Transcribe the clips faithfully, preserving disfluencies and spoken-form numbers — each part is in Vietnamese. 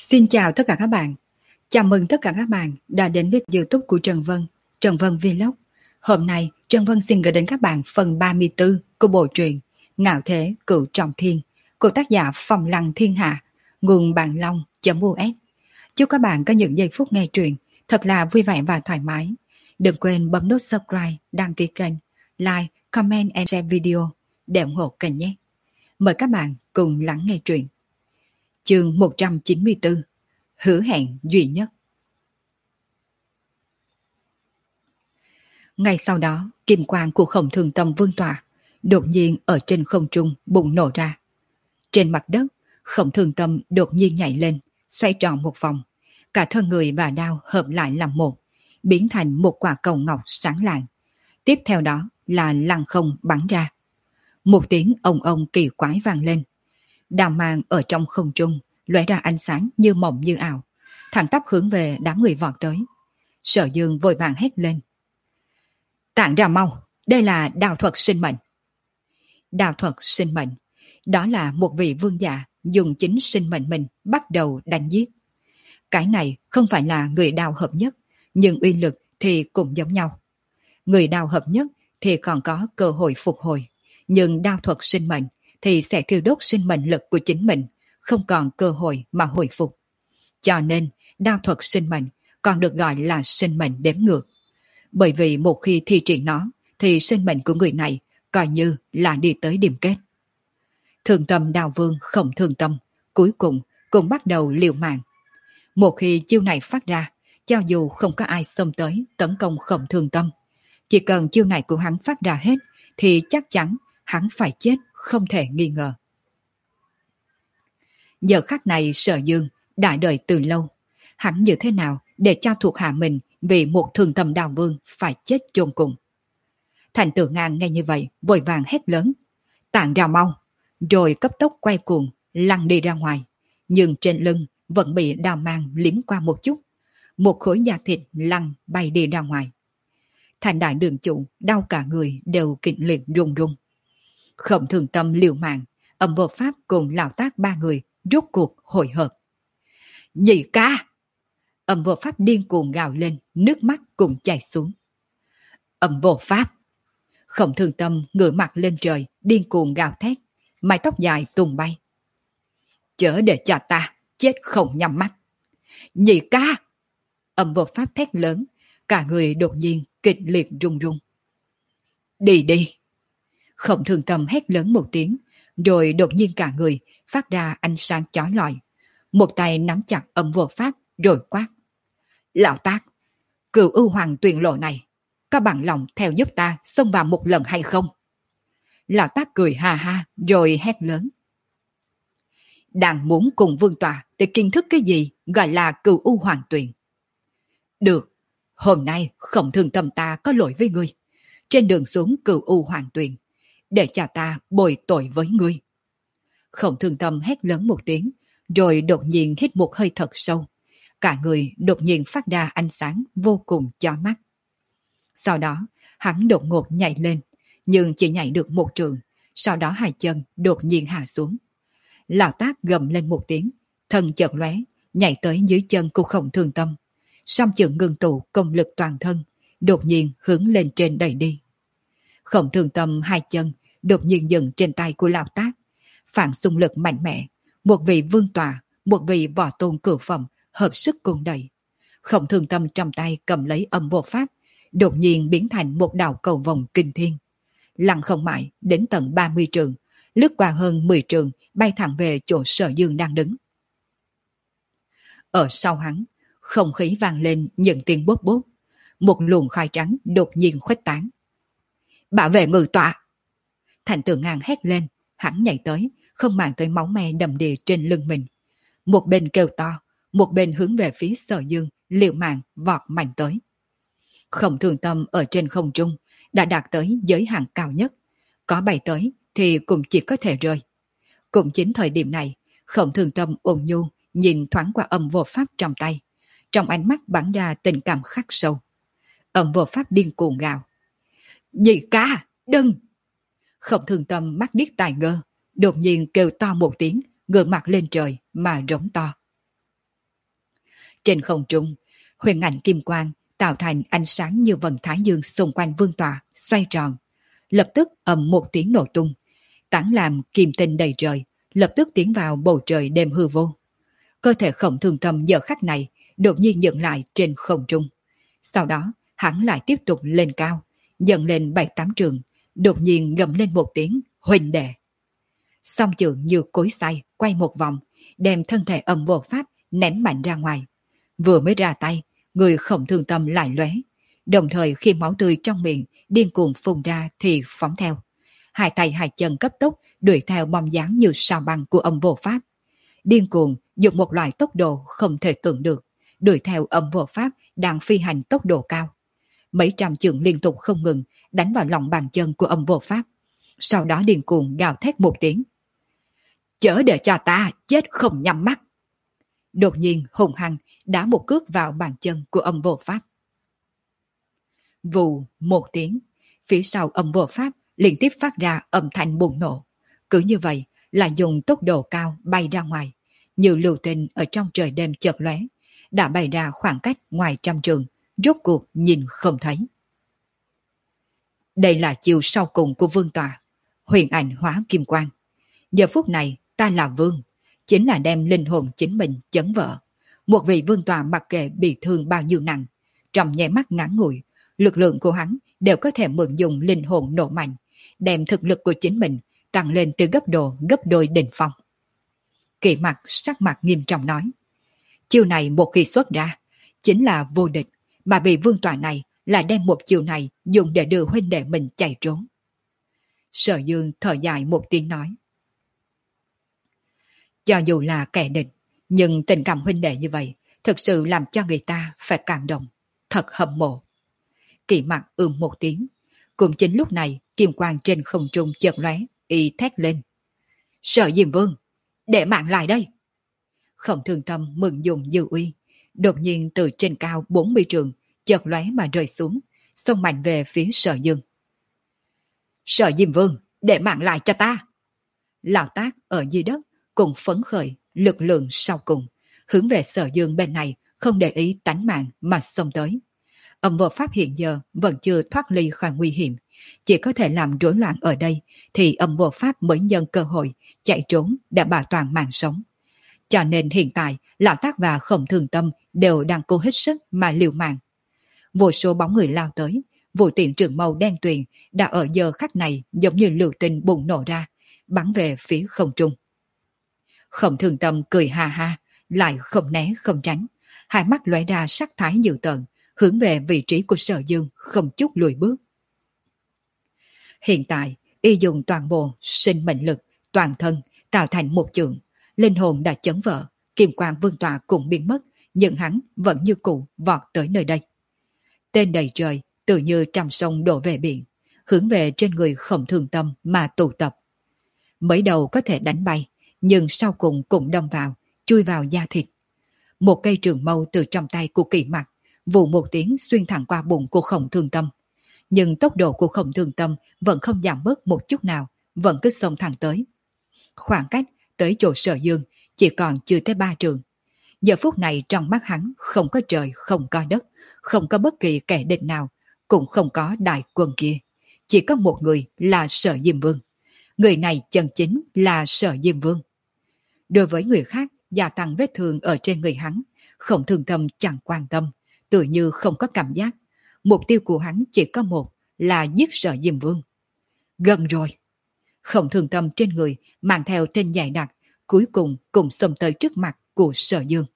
Xin chào tất cả các bạn. Chào mừng tất cả các bạn đã đến với YouTube của Trần Vân, Trần Vân Vlog. Hôm nay, Trần Vân xin gửi đến các bạn phần ba mươi tư của bộ truyện Ngạo Thế Cửu Trọng Thiên của tác giả Phong Lăng Thiên Hạ, nguồn Bạn Long.u s. Chúc các bạn có những giây phút nghe truyện thật là vui vẻ và thoải mái. Đừng quên bấm nút subscribe, đăng ký kênh, like, comment and share video để ủng hộ kênh nhé. Mời các bạn cùng lắng nghe truyện. Chương một trăm chín mươi tư. Hứa hẹn duy nhất. Ngay sau đó, kim quang của Khổng Thường Tâm vương tỏa đột nhiên ở trên không trung bùng nổ ra. Trên mặt đất, Khổng Thường Tâm đột nhiên nhảy lên, xoay tròn một vòng, cả thân người và đao hợp lại làm một, biến thành một quả cầu ngọc sáng lạng. Tiếp theo đó là lăng không bắn ra. Một tiếng ông ông kỳ quái vang lên. Đao mang ở trong không trung lóe ra ánh sáng như mộng như ảo, thẳng tắp hướng về đám người vọt tới. Sở Dương vội vàng hét lên: "Tản ra mau, đây là đao thuật sinh mệnh." Đao thuật sinh mệnh, đó là một vị vương giả dùng chính sinh mệnh mình bắt đầu đánh giết. Cái này không phải là người đao hợp nhất, nhưng uy lực thì cũng giống nhau. Người đao hợp nhất thì còn có cơ hội phục hồi, nhưng đao thuật sinh mệnh thì sẽ thiêu đốt sinh mệnh lực của chính mình, không còn cơ hội mà hồi phục. Cho nên, đao thuật sinh mệnh còn được gọi là sinh mệnh đếm ngược. Bởi vì một khi thi triển nó, thì sinh mệnh của người này coi như là đi tới điểm kết. Thường Tâm Đao Vương Khổng Thường Tâm cuối cùng cũng bắt đầu liều mạng. Một khi chiêu này phát ra, cho dù không có ai xông tới tấn công Khổng Thường Tâm, chỉ cần chiêu này của hắn phát ra hết, thì chắc chắn hắn phải chết không thể nghi ngờ. Giờ khắc này Sở Dương đã đợi từ lâu, hắn như thế nào để cho thuộc hạ mình vì một Thường Tâm Đao Vương phải chết chôn cùng. Thành Tử Ngang nghe như vậy vội vàng hét lớn: "Tản ra mau!" Rồi cấp tốc quay cuồng lăn đi ra ngoài, nhưng trên lưng vẫn bị đao mang liếm qua một chút, một khối da thịt lăn bay đi ra ngoài. Thành Đại Đường Chủ đau cả người đều kịch liệt run run. Khổng Thường Tâm liều mạng, Âm Vô Pháp cùng Lão Tác ba người rốt cuộc hội hợp. "Nhị ca!" Âm Vô Pháp điên cuồng gào lên, nước mắt cùng chảy xuống. Âm Vô Pháp! Khổng Thường Tâm ngửa mặt lên trời, điên cuồng gào thét, mái tóc dài tung bay. "Chớ để cho ta chết không nhắm mắt!" "Nhị ca!" Âm Vô Pháp thét lớn, cả người đột nhiên kịch liệt run run. "Đi đi!" Khổng Thường Tâm hét lớn một tiếng, rồi đột nhiên cả người phát ra ánh sáng chói lọi. Một tay nắm chặt Âm Vô Pháp rồi quát: "Lão Tác, Cửu Ưu Hoàng Tuyền lộ này, có bằng lòng theo giúp ta xông vào một lần hay không?" Lão Tác cười ha ha rồi hét lớn: "Đang muốn cùng vương tọa để kiến thức cái gì gọi là Cửu Ưu Hoàng Tuyền. Được, hôm nay Khổng Thường Tâm ta có lỗi với ngươi, trên đường xuống Cửu Ưu Hoàng Tuyền, để cho ta bồi tội với ngươi." Khổng Thường Tâm hét lớn một tiếng, rồi đột nhiên hít một hơi thật sâu. Cả người đột nhiên phát ra ánh sáng vô cùng chói mắt. Sau đó, hắn đột ngột nhảy lên, nhưng chỉ nhảy được một trường, sau đó hai chân đột nhiên hạ xuống. Lão Tác gầm lên một tiếng, thân chợt lóe, nhảy tới dưới chân của Khổng Thường Tâm. Song chưởng ngưng tụ công lực toàn thân, đột nhiên hướng lên trên đẩy đi. Khổng Thường Tâm hai chân đột nhiên dừng trên tay của Lão Tác, phản xung lực mạnh mẽ, một vị vương tọa, một vị võ tôn cửu phẩm hợp sức cùng đẩy. Khổng Thường Tâm trong tay cầm lấy Âm Vô Pháp, đột nhiên biến thành một đạo cầu vòng kinh thiên, lặng không mãi đến tận ba mươi trường, lướt qua hơn mười trường, bay thẳng về chỗ Sở Dương đang đứng. Ở sau hắn, không khí vang lên những tiếng bốp bốp, một luồng khói trắng đột nhiên khuếch tán. "Bảo vệ ngự tọa!" Thành Tử Ngang hét lên, hắn nhảy tới, không màng tới máu me đầm đìa trên lưng mình. Một bên kêu to, một bên hướng về phía Sở Dương liều mạng vọt mạnh tới. Khổng Thường Tâm ở trên không trung đã đạt tới giới hạn cao nhất, có bay tới thì cũng chỉ có thể rơi. Cũng chính thời điểm này, Khổng Thường Tâm ôn nhu nhìn thoáng qua Âm Vô Pháp trong tay, trong ánh mắt bắn ra tình cảm khắc sâu. Âm Vô Pháp điên cuồng gào: "Nhị ca, đừng!" Khổng Thường Tâm mắt điếc tai ngơ, đột nhiên kêu to một tiếng, ngửa mặt lên trời mà rống to. Trên không trung, huyền ảnh kim quang tạo thành ánh sáng như vầng thái dương xung quanh vương tọa xoay tròn, lập tức ầm một tiếng nổ tung, tán làm kim tinh đầy trời, lập tức tiến vào bầu trời đêm hư vô. Cơ thể Khổng Thường Tâm giờ khắc này đột nhiên dừng lại trên không trung. Sau đó, hắn lại tiếp tục lên cao, dần lên bảy tám trường, đột nhiên gầm lên một tiếng huynh đệ. Song trường như cối xay quay một vòng, đem thân thể âm vô pháp ném mạnh ra ngoài. Vừa mới ra tay, người Khổng Thường Tâm lại lóe, đồng thời khi máu tươi trong miệng điên cuồng phun ra thì phóng theo. Hai tay hai chân cấp tốc đuổi theo bom dáng như sao băng của âm vô pháp. Điên cuồng dùng một loại tốc độ không thể tưởng được, đuổi theo âm vô pháp đang phi hành tốc độ cao. Mấy trăm chưởng liên tục không ngừng đánh vào lòng bàn chân của âm vô pháp. Sau đó điên cuồng gào thét một tiếng. Chớ để cho ta chết không nhắm mắt. Đột nhiên hùng hăng đá một cước vào bàn chân của âm vô pháp. Vù một tiếng, phía sau âm vô pháp liên tiếp phát ra âm thanh bùng nổ. Cứ như vậy là dùng tốc độ cao bay ra ngoài, như lưu tinh ở trong trời đêm chợt lóe, đã bay ra khoảng cách ngoài trăm trường, rốt cuộc nhìn không thấy. Đây là chiều sau cùng của vương tọa, huyền ảnh hóa kim quang. Giờ phút này ta là vương, chính là đem linh hồn chính mình chấn vỡ. Một vị vương tọa mặc kệ bị thương bao nhiêu nặng, trong nháy mắt ngắn ngủi, lực lượng của hắn đều có thể mượn dùng linh hồn nổ mạnh, đem thực lực của chính mình tăng lên từ gấp độ gấp đôi đỉnh phong. Kỷ Mặc sắc mặt nghiêm trọng nói, chiêu này một khi xuất ra, chính là vô địch, mà vị vương tọa này là đem một chiêu này dùng để đưa huynh đệ mình chạy trốn. Sở Dương thở dài một tiếng nói, cho dù là kẻ địch, nhưng tình cảm huynh đệ như vậy thực sự làm cho người ta phải cảm động, thật hâm mộ. Kỷ Mặc ừm một tiếng, cũng chính lúc này kim quang trên không trung chợt lóe, y thét lên, Sở Diêm Vương, để mạng lại đây. Khổng Thường Tâm mừng dùng dư uy, đột nhiên từ trên cao bốn mươi trường chợt lóe mà rơi xuống, xông mạnh về phía Sở Dương. Sở Diêm Vương, để mạng lại cho ta. Lão Tác ở dưới đất cùng phấn khởi lực lượng sau cùng, hướng về Sở Dương bên này không để ý tánh mạng mà xông tới. Âm vô pháp hiện giờ vẫn chưa thoát ly khỏi nguy hiểm, chỉ có thể làm rối loạn ở đây thì âm vô pháp mới nhân cơ hội chạy trốn để bảo toàn mạng sống. Cho nên hiện tại Lão Tác và Khổng Thường Tâm đều đang cố hết sức mà liều mạng. Vô số bóng người lao tới, vụ tiện trường màu đen tuyền đã ở giờ khắc này giống như lựu tinh bùng nổ ra, bắn về phía không trung. Khổng Thường Tâm cười ha ha, lại không né không tránh, hai mắt lóe ra sắc thái dữ tợn, hướng về vị trí của Sở Dương không chút lùi bước. Hiện tại, y dùng toàn bộ sinh mệnh lực, toàn thân tạo thành một chưởng, linh hồn đã chấn vỡ, kim quang vương tọa cũng biến mất, nhưng hắn vẫn như cũ vọt tới nơi đây. Tên đầy trời tự như trăm sông đổ về biển, hướng về trên người Khổng Thường Tâm mà tụ tập. Mới đầu có thể đánh bay, nhưng sau cùng cũng đâm vào, chui vào da thịt. Một cây trường mâu từ trong tay của Kỷ Mặc vù một tiếng xuyên thẳng qua bụng của Khổng Thường Tâm. Nhưng tốc độ của Khổng Thường Tâm vẫn không giảm bớt một chút nào, vẫn cứ xông thẳng tới. Khoảng cách tới chỗ Sở Dương chỉ còn chưa tới ba trường. Giờ phút này trong mắt hắn không có trời, không có đất, không có bất kỳ kẻ địch nào, cũng không có đại quân kia. Chỉ có một người là Sở Diêm Vương. Người này chân chính là Sở Diêm Vương. Đối với người khác gia tăng vết thương ở trên người hắn, Khổng Thường Tâm chẳng quan tâm, tự như không có cảm giác. Mục tiêu của hắn chỉ có một, là giết Sở Diêm Vương. Gần rồi. Khổng Thường Tâm trên người mang theo tên dày đặc, cuối cùng cùng xông tới trước mặt của Sở Dương.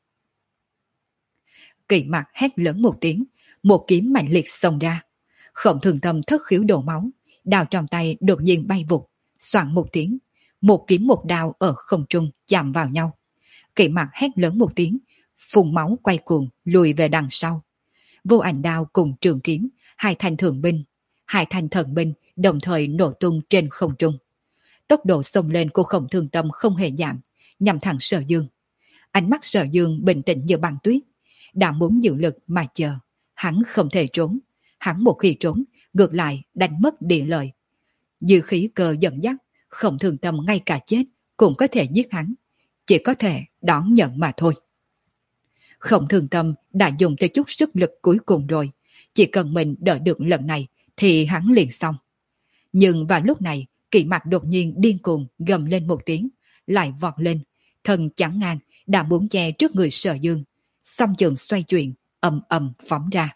Kỷ Mặc hét lớn một tiếng, một kiếm mạnh liệt xông ra. Khổng Thường Tâm thất khiếu đổ máu, đao trong tay đột nhiên bay vụt, xoảng một tiếng, một kiếm một đao ở không trung chạm vào nhau. Kỷ Mặc hét lớn một tiếng, phun máu quay cuồng lùi về đằng sau. Vô Ảnh đao cùng trường kiếm, hai thanh thường binh, hai thanh thần binh đồng thời nổ tung trên không trung. Tốc độ xông lên của Khổng Thường Tâm không hề giảm, nhằm thẳng Sở Dương. Ánh mắt Sở Dương bình tĩnh như băng tuyết, đã muốn giữ lực mà chờ. Hắn không thể trốn, hắn một khi trốn, ngược lại đánh mất địa lợi. Dư khí cơ dẫn dắt, Khổng Thường Tâm ngay cả chết cũng có thể giết hắn, chỉ có thể đón nhận mà thôi. Khổng Thường Tâm đã dùng tới chút sức lực cuối cùng rồi. Chỉ cần mình đỡ được lần này thì hắn liền xong. Nhưng vào lúc này, Kỷ Mặc đột nhiên điên cuồng gầm lên một tiếng, lại vọt lên, thân chắn ngang, đã muốn che trước người Sở Dương. Song trường xoay chuyển, ầm ầm phóng ra.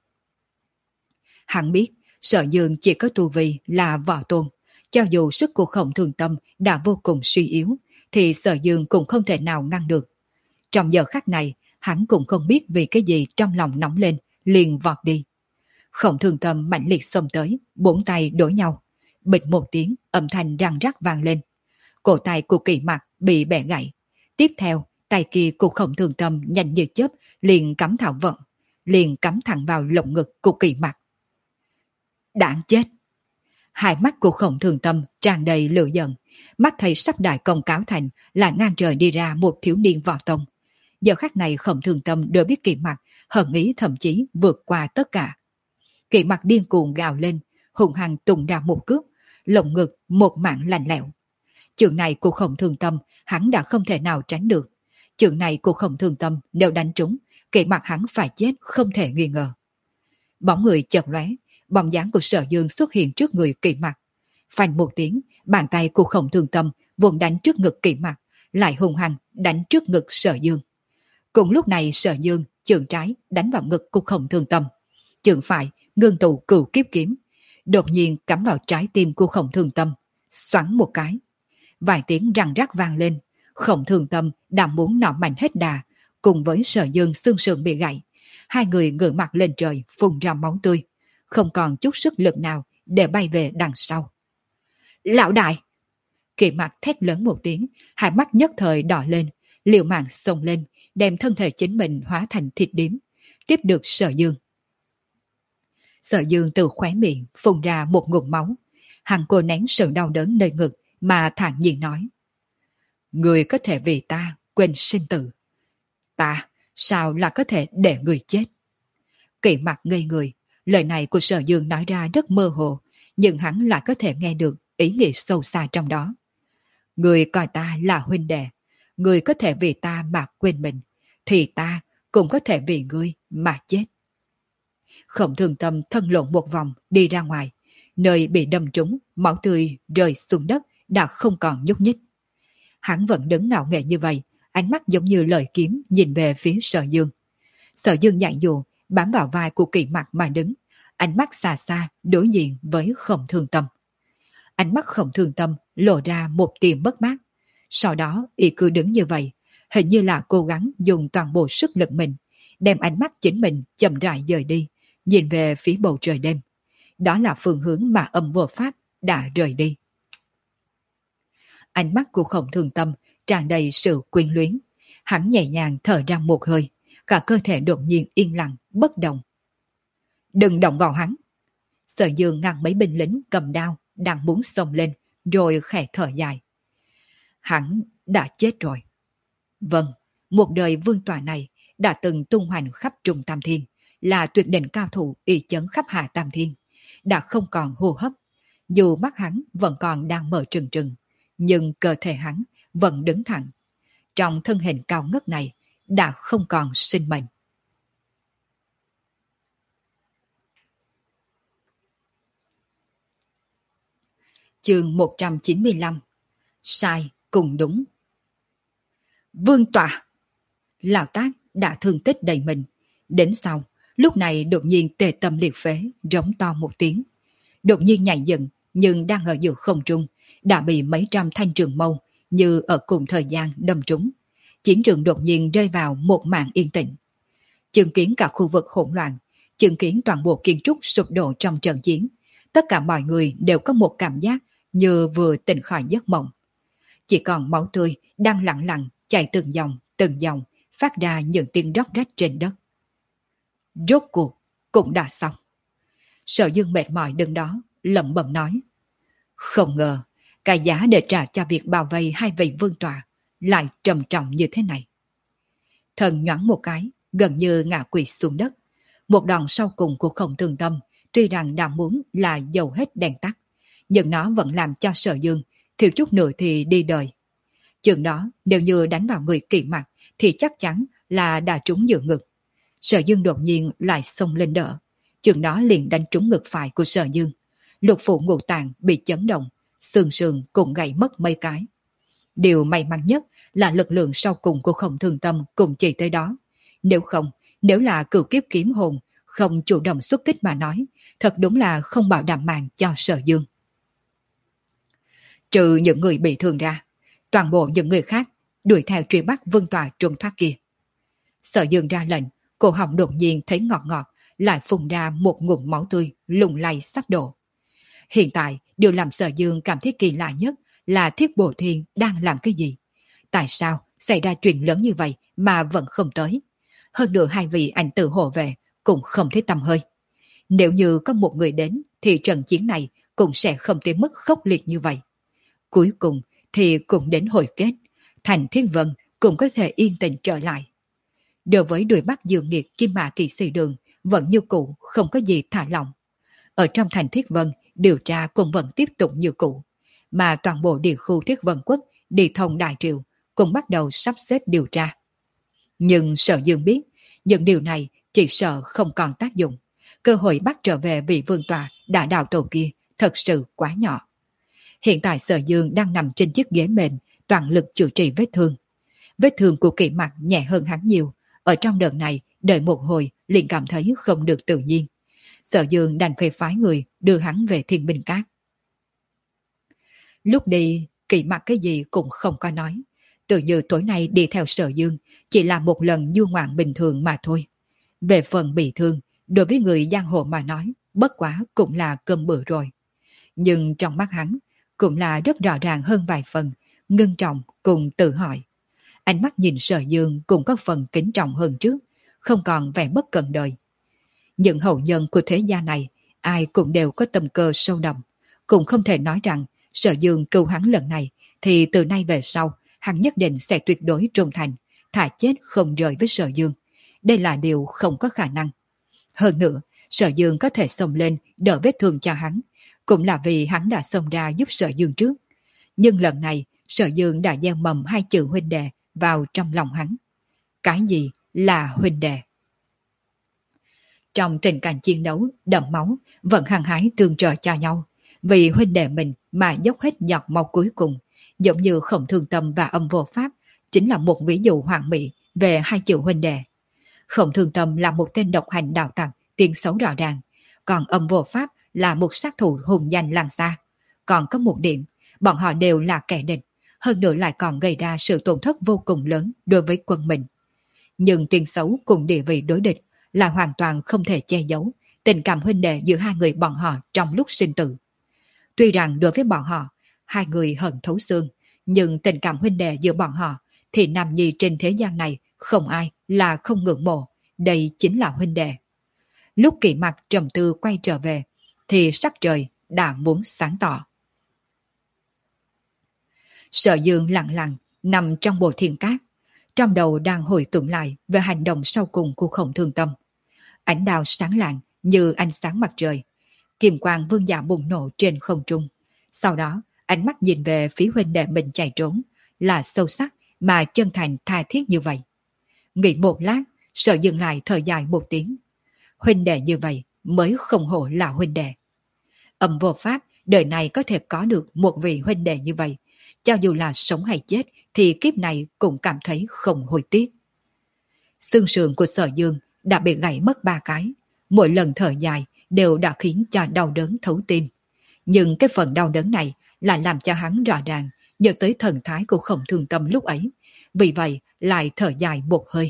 Hắn biết, Sở Dương chỉ có tu vi là võ tôn. Cho dù sức của Khổng Thường Tâm đã vô cùng suy yếu, thì Sở Dương cũng không thể nào ngăn được. Trong giờ khắc này, hắn cũng không biết vì cái gì trong lòng nóng lên, liền vọt đi. Khổng Thường Tâm mạnh liệt xông tới, bốn tay đối nhau. Bịch một tiếng, âm thanh răng rắc vang lên. Cổ tay của Kỷ Mặc bị bẻ gãy. Tiếp theo, tay kia của Khổng Thường Tâm nhanh như chớp, liền cắm thảo vận, liền cắm thẳng vào lồng ngực của Kỷ Mặc. Đáng chết! Hai mắt của Khổng Thường Tâm tràn đầy lửa giận, mắt thấy sắp đại công cáo thành là ngang trời đi ra một thiếu niên võ tông. Giờ khắc này Khổng Thường Tâm đều biết Kỷ Mặc hận ý thậm chí vượt qua tất cả. Kỷ Mặc điên cuồng gào lên, hùng hăng tung ra một cước, lồng ngực một mảng lạnh lẽo. Trường này của Khổng Thường Tâm hắn đã không thể nào tránh được. Trường này của Khổng Thường Tâm nếu đánh trúng, Kỷ Mặc hắn phải chết không thể nghi ngờ. Bóng người chợt lóe, bóng dáng của Sở Dương xuất hiện trước người Kỷ Mặc. Phanh một tiếng, bàn tay của Khổng Thường Tâm vụn đánh trước ngực Kỷ Mặc, lại hung hăng đánh trước ngực Sở Dương. Cùng lúc này Sở Dương chưởng trái đánh vào ngực của Khổng Thường Tâm, chưởng phải ngưng tụ cửu kiếp kiếm, đột nhiên cắm vào trái tim của Khổng Thường Tâm, xoắn một cái. Vài tiếng răng rắc vang lên, Khổng Thường Tâm đã muốn nọ mạnh hết đà, cùng với Sở Dương xương sườn bị gãy, hai người ngửa mặt lên trời phun ra máu tươi, không còn chút sức lực nào để bay về đằng sau. Lão đại! Kỷ Mặc thét lớn một tiếng, hai mắt nhất thời đỏ lên, liều mạng xông lên, đem thân thể chính mình hóa thành thịt điếm, tiếp được Sở Dương. Sở Dương từ khóe miệng phun ra một ngụm máu, hắn cô nén sự đau đớn nơi ngực mà thản nhiên nói: Người có thể vì ta quên sinh tử, ta sao là có thể để người chết? Kỷ Mặc ngây người, lời này của Sở Dương nói ra rất mơ hồ, nhưng hắn lại có thể nghe được ý nghĩa sâu xa trong đó. Người coi ta là huynh đệ, người có thể vì ta mà quên mình, thì ta cũng có thể vì ngươi mà chết. Khổng Thường Tâm thân lộn một vòng đi ra ngoài, nơi bị đâm trúng, máu tươi rơi xuống đất đã không còn nhúc nhích. Hắn vẫn đứng ngạo nghễ như vậy, ánh mắt giống như lời kiếm nhìn về phía Sở Dương. Sở Dương nhạy dù bám vào vai của Kỷ Mặc mà đứng, ánh mắt xa xa đối diện với Khổng Thường Tâm. Ánh mắt Khổng Thường Tâm lộ ra một tia mất mát. Sau đó y cứ đứng như vậy, hình như là cố gắng dùng toàn bộ sức lực mình, đem ánh mắt chính mình chậm rãi dời đi, nhìn về phía bầu trời đêm. Đó là phương hướng mà Âm Vô Pháp đã rời đi. Ánh mắt của Khổng Thường Tâm tràn đầy sự quyến luyến. Hắn nhẹ nhàng thở ra một hơi, cả cơ thể đột nhiên yên lặng, bất động. Đừng động vào hắn! Sở Dương ngăn mấy binh lính cầm đao đang muốn xông lên, rồi khẽ thở dài. Hắn đã chết rồi. Vâng, một đời vương tọa này đã từng tung hoành khắp Trung Tam Thiên, là tuyệt đỉnh cao thủ y chấn khắp Hạ Tam Thiên, đã không còn hô hấp. Dù mắt hắn vẫn còn đang mở trừng trừng, nhưng cơ thể hắn vẫn đứng thẳng. Trong thân hình cao ngất này đã không còn sinh mệnh. Chương một trăm chín mươi lăm. Sai cùng đúng. Vương tọa! Lão Tác đã thương tích đầy mình. Đến sau, lúc này đột nhiên tê tâm liệt phế, rống to một tiếng. Đột nhiên nhảy dựng, nhưng đang ở giữa không trung, đã bị mấy trăm thanh trường mâu như ở cùng thời gian đâm trúng. Chiến trường đột nhiên rơi vào một màn yên tĩnh. Chứng kiến cả khu vực hỗn loạn, chứng kiến toàn bộ kiến trúc sụp đổ trong trận chiến, tất cả mọi người đều có một cảm giác như vừa tỉnh khỏi giấc mộng. Chỉ còn máu tươi đang lặng lặng chảy từng dòng, từng dòng, phát ra những tiếng róc rách trên đất. Rốt cuộc cũng đã xong. Sở Dương mệt mỏi đứng đó, lẩm bẩm nói. Không ngờ, cái giá để trả cho việc bảo vệ hai vị vương tọa lại trầm trọng như thế này. Thần nhoáng một cái, gần như ngã quỵ xuống đất. Một đòn sau cùng của Khổng Thường Tâm, tuy rằng đã muốn là dầu hết đèn tắt, nhưng nó vẫn làm cho Sở Dương thiếu chút nữa thì đi đời. Chừng đó, nếu như đánh vào người Kỷ Mặc, thì chắc chắn là đã trúng giữa ngực. Sở Dương đột nhiên lại xông lên đỡ, chừng đó liền đánh trúng ngực phải của Sở Dương. Lục phủ ngũ tạng bị chấn động, xương sườn cũng gãy mất mấy cái. Điều may mắn nhất là lực lượng sau cùng của Khổng Thường Tâm cũng chỉ tới đó. Nếu không, nếu là cửu kiếp kiếm hồn không chủ động xuất kích mà nói, thật đúng là không bảo đảm mạng cho Sở Dương. Trừ những người bị thương ra, toàn bộ những người khác đuổi theo truy bắt Vương Tòa trốn thoát kia. Sở Dương ra lệnh, cổ họng đột nhiên thấy ngọt ngọt, lại phun ra một ngụm máu tươi lùng lay sắp đổ. Hiện tại, điều làm Sở Dương cảm thấy kỳ lạ nhất là Thiết Bộ Thiên đang làm cái gì? Tại sao xảy ra chuyện lớn như vậy mà vẫn không tới? Hơn nữa hai vị ảnh tử hộ về cũng không thấy tăm hơi. Nếu như có một người đến thì trận chiến này cũng sẽ không tới mức khốc liệt như vậy. Cuối cùng thì cũng đến hồi kết, Thành Thiên Vân cũng có thể yên tĩnh trở lại. Đối với đuổi bắt Dương Nghiệt Kim Mã Kỵ Sĩ Đường vẫn như cũ, không có gì thả lỏng. Ở trong Thành Thiết Vân, điều tra cũng vẫn tiếp tục như cũ, mà toàn bộ địa khu Thiết Vân Quốc đi thông Đại Triều cũng bắt đầu sắp xếp điều tra. Nhưng Sở Dương biết, những điều này chỉ sợ không còn tác dụng. Cơ hội bắt trở về vị vương tọa đã đào tổ kia thật sự quá nhỏ. Hiện tại Sở Dương đang nằm trên chiếc ghế mềm, toàn lực chữa trị vết thương. Vết thương của Kỷ Mặc nhẹ hơn hắn nhiều. Ở trong đợt này, đợi một hồi liền cảm thấy không được tự nhiên. Sở Dương đành phải phái người đưa hắn về Thiên Binh Các. Lúc đi, Kỷ Mặc cái gì cũng không có nói. Tự như tối nay đi theo Sở Dương chỉ là một lần du ngoạn bình thường mà thôi. Về phần bị thương, đối với người giang hồ mà nói, bất quá cũng là cơm bữa rồi. Nhưng trong mắt hắn, cũng là rất rõ ràng hơn vài phần, ngưng trọng cùng tự hỏi. Ánh mắt nhìn Sở Dương cũng có phần kính trọng hơn trước, không còn vẻ bất cận đời. Những hậu nhân của thế gia này, ai cũng đều có tâm cơ sâu đậm, cũng không thể nói rằng Sở Dương cứu hắn lần này, thì từ nay về sau, hắn nhất định sẽ tuyệt đối trung thành, thả chết không rời với Sở Dương. Đây là điều không có khả năng. Hơn nữa, Sở Dương có thể xông lên đỡ vết thương cho hắn, cũng là vì hắn đã xông ra giúp Sở Dương trước. Nhưng lần này, Sở Dương đã gieo mầm hai chữ huynh đệ vào trong lòng hắn. Cái gì là huynh đệ? Trong tình cảnh chiến đấu đẫm máu, vẫn hăng hái tương trợ cho nhau, vì huynh đệ mình mà dốc hết giọt máu cuối cùng, giống như Khổng Thường Tâm và Âm Vô Pháp, chính là một ví dụ hoàn mỹ về hai chữ huynh đệ. Khổng Thường Tâm là một tên độc hành đạo tặc, tiếng xấu rõ ràng, còn Âm Vô Pháp là một sát thủ hùng danh làng xa. Còn có một điểm, bọn họ đều là kẻ địch, hơn nữa lại còn gây ra sự tổn thất vô cùng lớn đối với quân mình. Nhưng tiếng xấu cùng địa vị đối địch là hoàn toàn không thể che giấu tình cảm huynh đệ giữa hai người bọn họ trong lúc sinh tử. Tuy rằng đối với bọn họ, hai người hận thấu xương, nhưng tình cảm huynh đệ giữa bọn họ thì nam nhi trên thế gian này không ai là không ngưỡng mộ, đây chính là huynh đệ. Lúc Kỷ Mặc trầm tư quay trở về, thì sắc trời đã muốn sáng tỏ. Sở Dương lặng lặng nằm trong bộ thiên cát, trong đầu đang hồi tưởng lại về hành động sau cùng của Khổng Thường Tâm. Ánh đao sáng lạng như ánh sáng mặt trời, kiềm quang vương giả bùng nổ trên không trung. Sau đó, ánh mắt nhìn về phía huynh đệ mình chạy trốn, là sâu sắc mà chân thành tha thiết như vậy. Nghĩ một lát, Sở Dương lại thở dài một tiếng. Huynh đệ như vậy mới không hổ là huynh đệ. Âm Vô Pháp đời này có thể có được một vị huynh đệ như vậy, cho dù là sống hay chết thì kiếp này cũng cảm thấy không hối tiếc. Xương sườn của Sở Dương đã bị gãy mất ba cái, mỗi lần thở dài đều đã khiến cho đau đớn thấu tim. Nhưng cái phần đau đớn này lại làm cho hắn rõ ràng nhớ tới thần thái của Khổng Thường Tâm lúc ấy, vì vậy lại thở dài một hơi.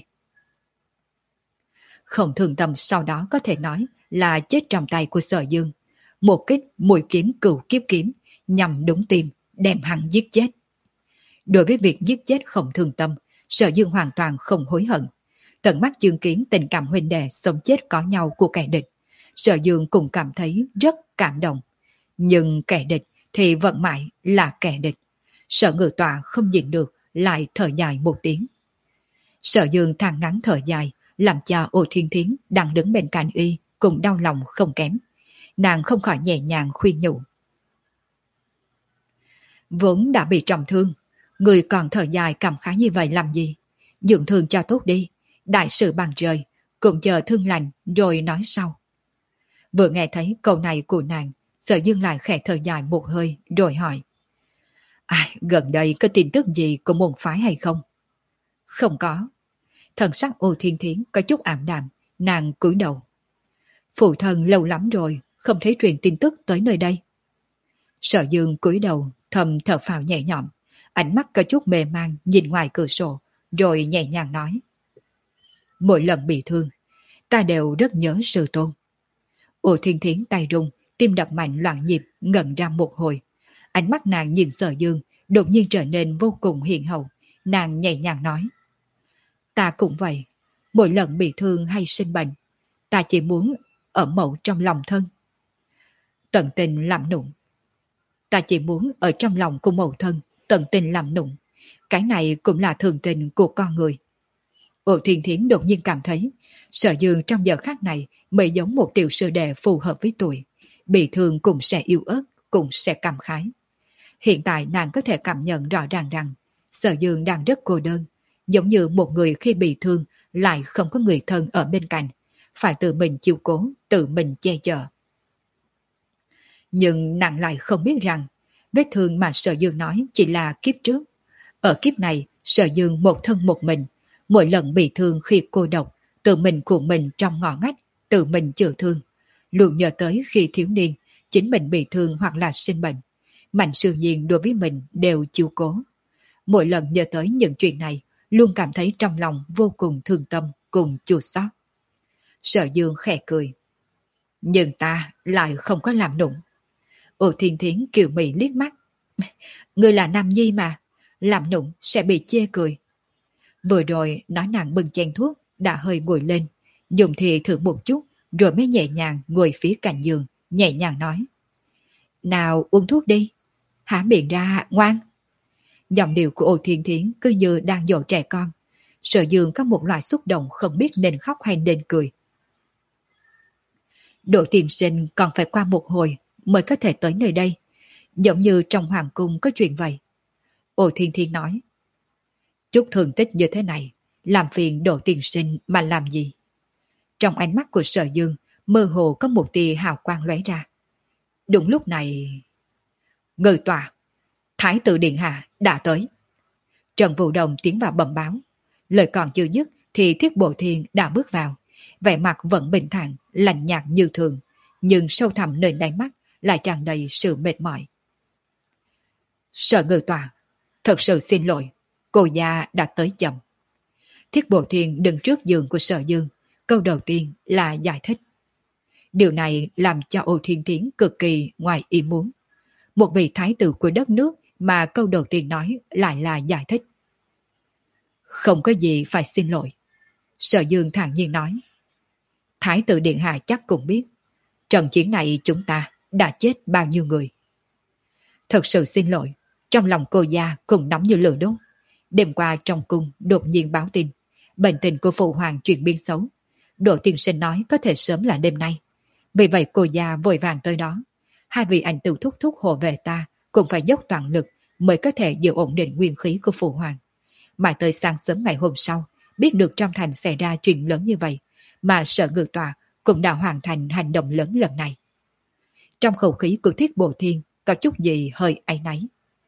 Khổng Thường Tâm sau đó có thể nói là chết trong tay của Sở Dương. Một kích mũi kiếm cửu kiếp kiếm nhằm đúng tim, đem hắn giết chết. Đối với việc giết chết Khổng Thường Tâm, Sở Dương hoàn toàn không hối hận. Tận mắt chứng kiến tình cảm huynh đệ sống chết có nhau của kẻ địch, Sở Dương cũng cảm thấy rất cảm động. Nhưng kẻ địch thì vẫn mãi là kẻ địch. Sở Ngự Tọa không nhịn được lại thở dài một tiếng. Sở Dương than ngắn thở dài, làm cho Ô Thiên Thiến đang đứng bên cạnh y cũng đau lòng không kém. Nàng không khỏi nhẹ nhàng khuyên nhủ. Vốn đã bị trọng thương, người còn thở dài cảm khái như vậy làm gì? Dưỡng thương cho tốt đi, đại sự bằng trời, cũng chờ thương lành rồi nói sau. Vừa nghe thấy câu này của nàng, Sở Dương lại khẽ thở dài một hơi rồi hỏi. Ai, gần đây có tin tức gì của môn phái hay không? Không có. Thần sắc Ô Thiên Thiến có chút ảm đạm, nàng cúi đầu. Phụ thân lâu lắm rồi, không thấy truyền tin tức tới nơi đây. Sở Dương cúi đầu, thầm thở phào nhẹ nhõm, ánh mắt có chút mê man nhìn ngoài cửa sổ, rồi nhẹ nhàng nói. Mỗi lần bị thương, ta đều rất nhớ sư tôn. Ô Thiên Thiến tay rung, tim đập mạnh loạn nhịp, ngẩn ra một hồi. Ánh mắt nàng nhìn Sở Dương, đột nhiên trở nên vô cùng hiền hậu. Nàng nhẹ nhàng nói. Ta cũng vậy, mỗi lần bị thương hay sinh bệnh, ta chỉ muốn ở mẫu trong lòng thân. Tận tình làm nụng. Ta chỉ muốn ở trong lòng của mẫu thân, tận tình làm nụng. Cái này cũng là thường tình của con người. Ô Thiên Thiến đột nhiên cảm thấy, Sở Dương trong giờ khắc này mới giống một tiểu sư đệ phù hợp với tuổi. Bị thương cũng sẽ yêu ớt, cũng sẽ cảm khái. Hiện tại nàng có thể cảm nhận rõ ràng rằng, Sở Dương đang rất cô đơn, giống như một người khi bị thương lại không có người thân ở bên cạnh, phải tự mình chiếu cố, tự mình che chở. Nhưng nàng lại không biết rằng, vết thương mà Sở Dương nói chỉ là kiếp trước. Ở kiếp này, Sở Dương một thân một mình, mỗi lần bị thương khi cô độc, tự mình cuộn mình trong ngõ ngách, tự mình chữa thương. Luôn nhớ tới khi thiếu niên, chính mình bị thương hoặc là sinh bệnh. Mạnh siêu nhiên đối với mình đều chiếu cố. Mỗi lần nhớ tới những chuyện này, luôn cảm thấy trong lòng vô cùng thương tâm, cùng chua xót. Sở Dương khẽ cười. Nhưng ta lại không có làm nụng. Ô Thiên Thiến kiều mị liếc mắt. Ngươi là nam nhi mà, làm nụng sẽ bị chê cười. Vừa rồi nói nàng bưng chén thuốc, đã hơi ngồi lên, dùng thì thử một chút, rồi mới nhẹ nhàng ngồi phía cạnh giường, nhẹ nhàng nói. Nào uống thuốc đi, há miệng ra ngoan. Giọng điệu của Ô Thiên Thiến cứ như đang dỗ trẻ con. Sở Dương có một loại xúc động không biết nên khóc hay nên cười. Độ tiên sinh còn phải qua một hồi mới có thể tới nơi đây, giống như trong hoàng cung có chuyện vậy. Ô Thiên Thiên nói. Chút thương tích như thế này, làm phiền Độ tiên sinh mà làm gì? Trong ánh mắt của Sở Dương, mơ hồ có một tia hào quang lóe ra. Đúng lúc này... Ngự tòa, Thái tử Điện Hạ đã tới. Trần Vũ Đồng tiến vào bẩm báo. Lời còn chưa dứt thì Thiết Bộ Thiên đã bước vào. Vẻ mặt vẫn bình thản, lạnh nhạt như thường, nhưng sâu thẳm nơi đáy mắt lại tràn đầy sự mệt mỏi. Sở Ngự tòa, thật sự xin lỗi, cô già đã tới chậm. Thiết Bộ Thiên đứng trước giường của Sở Dương, câu đầu tiên là giải thích. Điều này làm cho Ô Thiên Thiến cực kỳ ngoài ý muốn. Một vị thái tử của đất nước mà câu đầu tiên nói lại là giải thích. Không có gì phải xin lỗi. Sở Dương thản nhiên nói. Thái tử Điện Hạ chắc cũng biết, trận chiến này chúng ta đã chết bao nhiêu người. Thật sự xin lỗi, trong lòng cô gia cũng nóng như lửa đốt. Đêm qua trong cung đột nhiên báo tin, bệnh tình của phụ hoàng chuyển biến xấu. Đỗ tiên sinh nói có thể sớm là đêm nay. Vì vậy cô gia vội vàng tới đó. Hai vị anh tự thúc thúc hộ vệ ta cũng phải dốc toàn lực mới có thể giữ ổn định nguyên khí của phụ hoàng. Mà tới sáng sớm ngày hôm sau, biết được trong thành xảy ra chuyện lớn như vậy, mà Sở Ngự tòa cũng đã hoàn thành hành động lớn lần này. Trong khẩu khí của Thiết Bộ Thiên có chút gì hơi áy náy.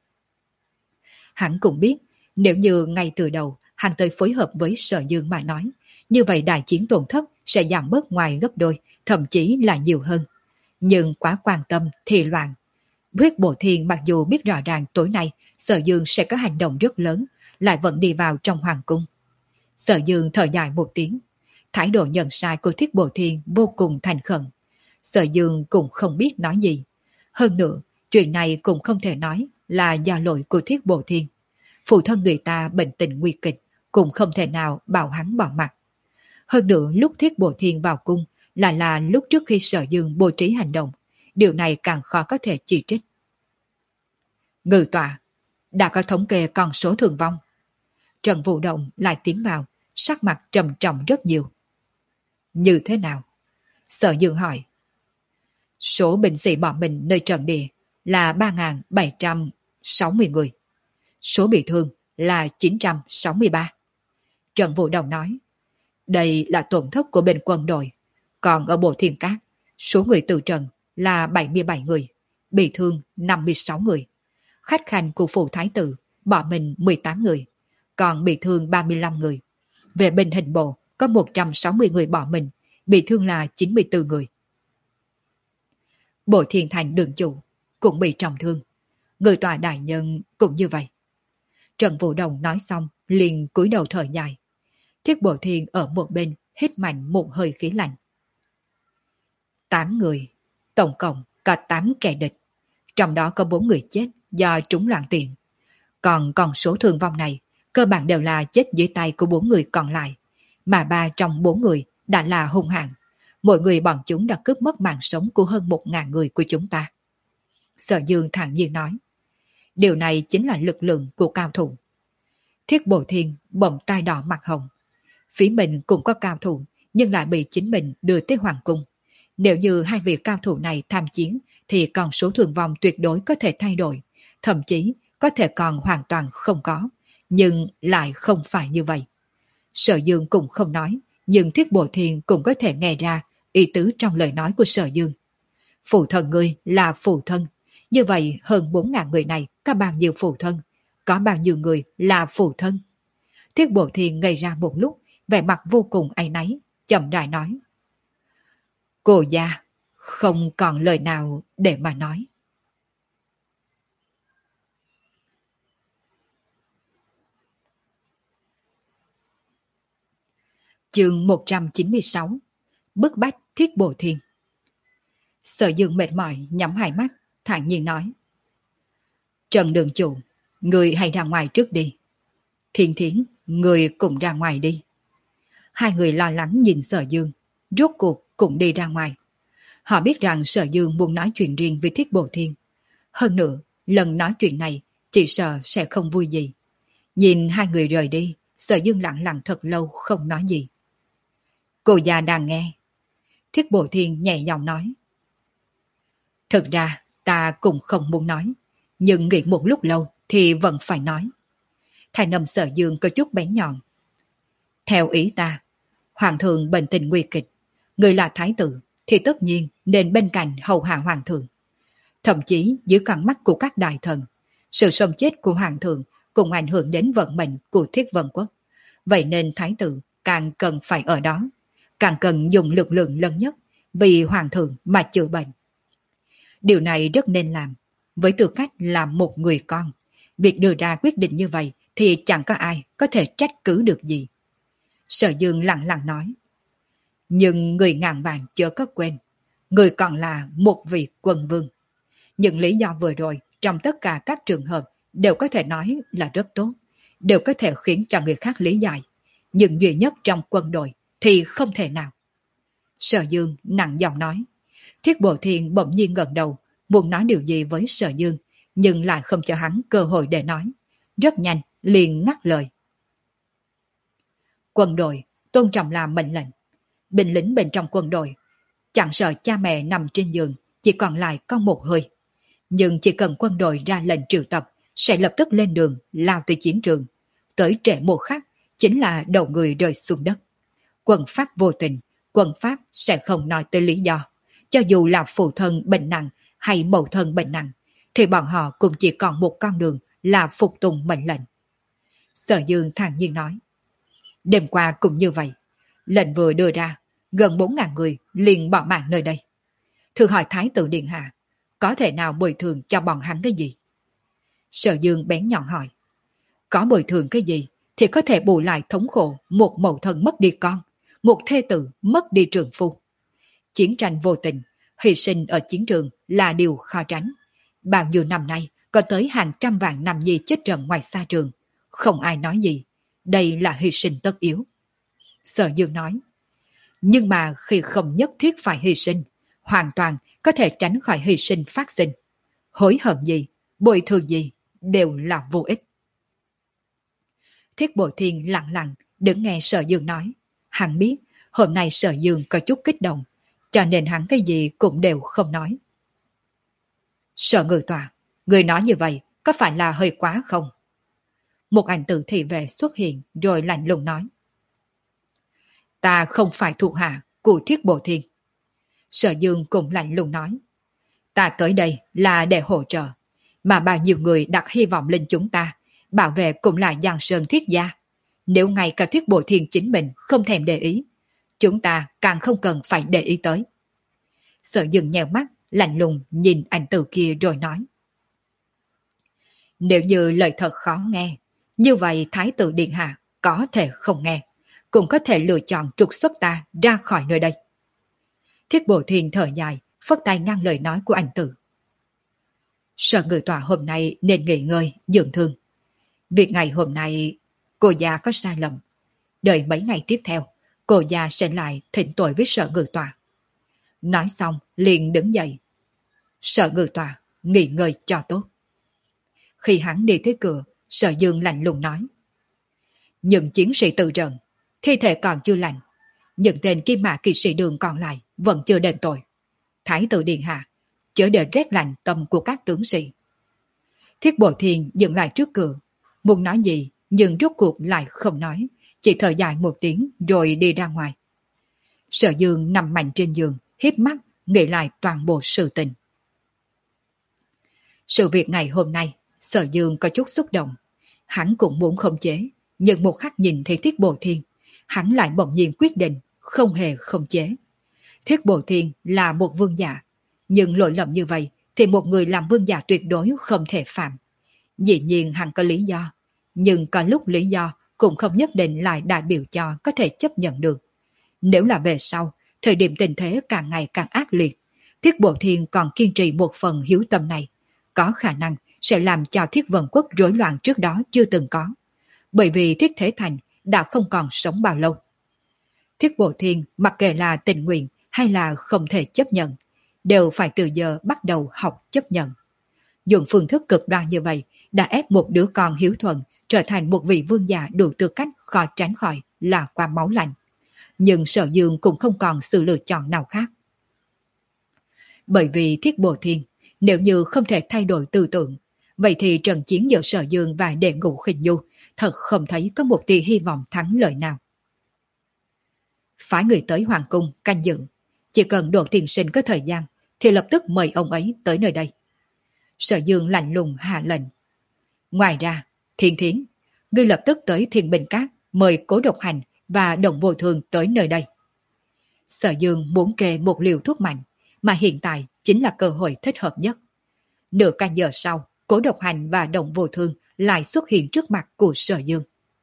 Hắn cũng biết, nếu như ngay từ đầu hắn tới phối hợp với Sở Dương mà nói, như vậy đại chiến tổn thất sẽ giảm bớt ngoài gấp đôi, thậm chí là nhiều hơn. Nhưng quá quan tâm thì loạn. Thiết Bộ Thiên mặc dù biết rõ ràng tối nay Sở Dương sẽ có hành động rất lớn, lại vẫn đi vào trong hoàng cung. Sở Dương thở dài một tiếng. Thái độ nhận sai của Thiết Bộ Thiên vô cùng thành khẩn. Sở Dương cũng không biết nói gì. Hơn nữa, chuyện này cũng không thể nói là do lỗi của Thiết Bộ Thiên. Phụ thân người ta bệnh tình nguy kịch, cũng không thể nào bảo hắn bỏ mặt. Hơn nữa, lúc Thiết Bộ Thiên vào cung là là lúc trước khi Sở Dương bố trí hành động. Điều này càng khó có thể chỉ trích. Ngự tọa, đã có thống kê con số thương vong. Trần Vũ Động lại tiến vào, sắc mặt trầm trọng rất nhiều. Như thế nào? Sở Dương hỏi. Số binh sĩ bỏ mình nơi trận địa là ba nghìn bảy trăm sáu mươi người. Số bị thương là chín trăm sáu mươi ba. Trần Vũ Đồng nói. Đây là tổn thất của bên quân đội. Còn ở Bộ Thiên Cát, số người từ trần là bảy mươi bảy người, bị thương năm mươi sáu người. Khách khanh của phủ thái tử bỏ mình mười tám người, còn bị thương ba mươi lăm người. Về bên hình bộ có một trăm sáu mươi người bỏ mình, bị thương là chín mươi tư người. Bộ Thiên Thành đường chủ cũng bị trọng thương. Người tòa đại nhân cũng như vậy. Trần Vũ Đồng nói xong liền cúi đầu thở dài. Thiết Bộ Thiên ở một bên hít mạnh một hơi khí lạnh. Tám người, tổng cộng có tám kẻ địch. Trong đó có bốn người chết do trúng loạn tiện. Còn còn số thương vong này cơ bản đều là chết dưới tay của bốn người còn lại. Mà ba trong bốn người đã là hung hãn. Mỗi người bọn chúng đã cướp mất mạng sống của hơn một ngàn người của chúng ta. Sở Dương thản nhiên nói. Điều này chính là lực lượng của cao thủ. Thiết Bộ Thiên bỗng tai đỏ mặt hồng. Phía mình cũng có cao thủ, nhưng lại bị chính mình đưa tới hoàng cung. Nếu như hai vị cao thủ này tham chiến, thì còn số thương vong tuyệt đối có thể thay đổi, thậm chí có thể còn hoàn toàn không có. Nhưng lại không phải như vậy. Sở Dương cũng không nói, nhưng Thiết Bộ Thiên cũng có thể nghe ra ý tứ trong lời nói của Sở Dương. Phụ thân ngươi là phụ thân. Như vậy hơn bốn ngàn người này có bao nhiêu phụ thân? Có bao nhiêu người là phụ thân? Thiết Bộ Thiên ngây ra một lúc, vẻ mặt vô cùng áy náy, chậm rãi nói. Cô gia, không còn lời nào để mà nói. Chương một trăm chín mươi sáu. Bức bách Thiết Bộ Thiên. Sở Dương mệt mỏi nhắm hai mắt, thản nhiên nói. Trần đường chủ, người hãy ra ngoài trước đi. Thiên Thiến, người cũng ra ngoài đi. Hai người lo lắng nhìn Sở Dương, rốt cuộc cũng đi ra ngoài. Họ biết rằng Sở Dương muốn nói chuyện riêng với Thiết Bộ Thiên. Hơn nữa, lần nói chuyện này chỉ sợ sẽ không vui gì. Nhìn hai người rời đi, Sở Dương lặng lặng thật lâu không nói gì. Cô già đang nghe. Thiết Bộ Thiên nhẹ giọng nói. Thực ra ta cũng không muốn nói, nhưng nghĩ một lúc lâu thì vẫn phải nói. Thành âm Sở Dương có chút bén nhọn. Theo ý ta, hoàng thượng bệnh tình nguy kịch, người là thái tử thì tất nhiên nên bên cạnh hầu hạ hoàng thượng. Thậm chí dưới con mắt của các đại thần, sự sống chết của hoàng thượng cũng ảnh hưởng đến vận mệnh của Thiết Vân Quốc. Vậy nên thái tử càng cần phải ở đó, càng cần dùng lực lượng lớn nhất vì hoàng thượng mà chữa bệnh. Điều này rất nên làm. Với tư cách là một người con, việc đưa ra quyết định như vậy thì chẳng có ai có thể trách cứ được gì. Sở Dương lặng lặng nói. Nhưng người ngàn vàng chớ có quên, người còn là một vị quân vương. Những lý do vừa rồi trong tất cả các trường hợp đều có thể nói là rất tốt, đều có thể khiến cho người khác lý giải. Nhưng duy nhất trong quân đội thì không thể nào. Sở Dương nặng giọng nói. Thiết Bộ Thiên bỗng nhiên ngẩng đầu, muốn nói điều gì với Sở Dương, nhưng lại không cho hắn cơ hội để nói. Rất nhanh, liền ngắt lời. Quân đội tôn trọng là mệnh lệnh. Binh lính bên trong quân đội chẳng sợ cha mẹ nằm trên giường, chỉ còn lại có một hơi. Nhưng chỉ cần quân đội ra lệnh triệu tập, sẽ lập tức lên đường, lao tới chiến trường. Tới trễ một khắc, chính là đầu người rơi xuống đất. Quân pháp vô tình, quân pháp sẽ không nói tới lý do. Cho dù là phụ thân bệnh nặng hay mẫu thân bệnh nặng, thì bọn họ cũng chỉ còn một con đường là phục tùng mệnh lệnh. Sở Dương thản nhiên nói. Đêm qua cũng như vậy. Lệnh vừa đưa ra, gần bốn ngàn người liền bỏ mạng nơi đây. Thử hỏi Thái tử Điện Hạ, có thể nào bồi thường cho bọn hắn cái gì? Sở Dương bén nhọn hỏi. Có bồi thường cái gì thì có thể bù lại thống khổ một mẫu thân mất đi con, một thê tử mất đi trường phu. Chiến tranh vô tình, hy sinh ở chiến trường là điều khó tránh. Bao nhiêu năm nay có tới hàng trăm vạn nam nhi chết trận ngoài xa trường. Không ai nói gì. Đây là hy sinh tất yếu. Sở Dương nói. Nhưng mà khi không nhất thiết phải hy sinh, hoàn toàn có thể tránh khỏi hy sinh phát sinh. Hối hận gì, bồi thường gì, đều là vô ích. Thiết Bộ Thiên lặng lặng đứng nghe Sở Dương nói. Hắn biết hôm nay Sở Dương có chút kích động, cho nên hắn cái gì cũng đều không nói. Sở Ngự Tọa, người nói như vậy có phải là hơi quá không? Một ảnh tử thị vệ xuất hiện rồi lạnh lùng nói. Ta không phải thuộc hạ của Thiết Bộ Thiên. Sở Dương cũng lạnh lùng nói. Ta tới đây là để hỗ trợ, mà bao nhiêu người đặt hy vọng lên chúng ta, bảo vệ cũng là Giang Sơn Thiết gia. Nếu ngay cả Thiết Bộ Thiên chính mình không thèm để ý, chúng ta càng không cần phải để ý tới. Sở Dương nheo mắt, lạnh lùng nhìn anh Tử kia rồi nói. Nếu như lời thật khó nghe, như vậy Thái tử Điện Hạ có thể không nghe, cũng có thể lựa chọn trục xuất ta ra khỏi nơi đây. Thiết Bộ Thiên thở dài, phất tay ngăn lời nói của anh Tử. Sở Ngự Tọa hôm nay nên nghỉ ngơi, dưỡng thương. Việc ngày hôm nay cô già có sai lầm. Đợi mấy ngày tiếp theo, cô già sẽ lại thỉnh tội với Sở Ngự Tọa. Nói xong liền đứng dậy. Sở Ngự Tọa nghỉ ngơi cho tốt. Khi hắn đi tới cửa, Sở Dương lạnh lùng nói. Những chiến sĩ tự trận, thi thể còn chưa lành. Những tên kim mã kỵ sĩ đường còn lại vẫn chưa đền tội. Thái tử Điện Hạ chớ để rét lạnh tâm của các tướng sĩ. Thiết Bộ Thiên dừng lại trước cửa, muốn nói gì nhưng rốt cuộc lại không nói, chỉ thở dài một tiếng rồi đi ra ngoài. Sở Dương nằm mạnh trên giường, híp mắt nghĩ lại toàn bộ sự tình. Sự việc ngày hôm nay, Sở Dương có chút xúc động. Hắn cũng muốn khống chế, nhưng một khắc nhìn thấy Thiết Bộ Thiên, hắn lại bỗng nhiên quyết định không hề khống chế. Thiết Bộ Thiên là một vương giả, nhưng lỗi lầm như vậy thì một người làm vương giả tuyệt đối không thể phạm. Dĩ nhiên hắn có lý do, nhưng có lúc lý do cũng không nhất định lại đại biểu cho có thể chấp nhận được. Nếu là về sau, thời điểm tình thế càng ngày càng ác liệt, Thiết Bộ Thiên còn kiên trì một phần hiếu tâm này, có khả năng sẽ làm cho Thiết Vân Quốc rối loạn trước đó chưa từng có. Bởi vì Thiết Thế Thành đã không còn sống bao lâu. Thiết Bộ Thiên mặc kệ là tình nguyện hay là không thể chấp nhận, đều phải từ giờ bắt đầu học chấp nhận. Dùng phương thức cực đoan như vậy đã ép một đứa con hiếu thuận trở thành một vị vương giả đủ tư cách khó tránh khỏi là qua máu lạnh. Nhưng Sở Dương cũng không còn sự lựa chọn nào khác. Bởi vì Thiết Bộ Thiên nếu như không thể thay đổi tư tưởng, vậy thì trận chiến giữa Sở Dương và Đệ Ngũ Khinh Nhu thật không thấy có một tia hy vọng thắng lợi nào. Phái người tới Hoàng Cung canh giữ, chỉ cần Đỗ Tiên Sinh có thời gian thì lập tức mời ông ấy tới nơi đây. Sở Dương lạnh lùng hạ lệnh. Ngoài ra, Thiên Thiến, ngươi lập tức tới Thiên Bình Các mời Cố Độc Hành và Đồng Vô Thương tới nơi đây. Sở Dương muốn kê một liều thuốc mạnh, mà hiện tại chính là cơ hội thích hợp nhất. Nửa canh giờ sau, Cố Độc Hành và Đồng Vô Thương lại xuất hiện trước mặt của Sở Dương.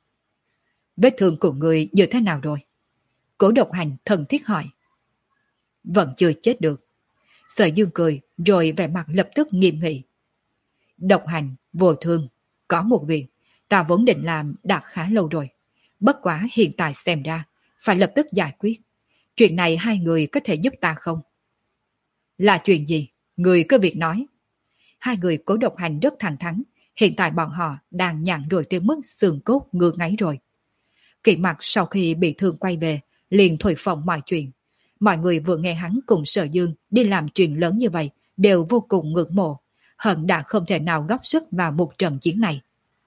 Vết thương của người như thế nào rồi? Cố Độc Hành thân thiết hỏi. Vẫn chưa chết được. Sở Dương cười rồi vẻ mặt lập tức nghiêm nghị. Độc Hành, Vô Thương, có một việc ta vốn định làm đã khá lâu rồi. Bất quá hiện tại xem ra phải lập tức giải quyết. Chuyện này hai người có thể giúp ta không? Là chuyện gì? Người cứ việc nói. Hai người Cố Độc Hành rất thẳng thắn. Hiện tại bọn họ đang nhặn rồi tới mức xương cốt ngứa ngáy rồi. Kỵ Mặc sau khi bị thương quay về liền thổi phồng mọi chuyện. Mọi người vừa nghe hắn cùng Sở Dương đi làm chuyện lớn như vậy đều vô cùng ngưỡng mộ, hận đã không thể nào góp sức vào một trận chiến này.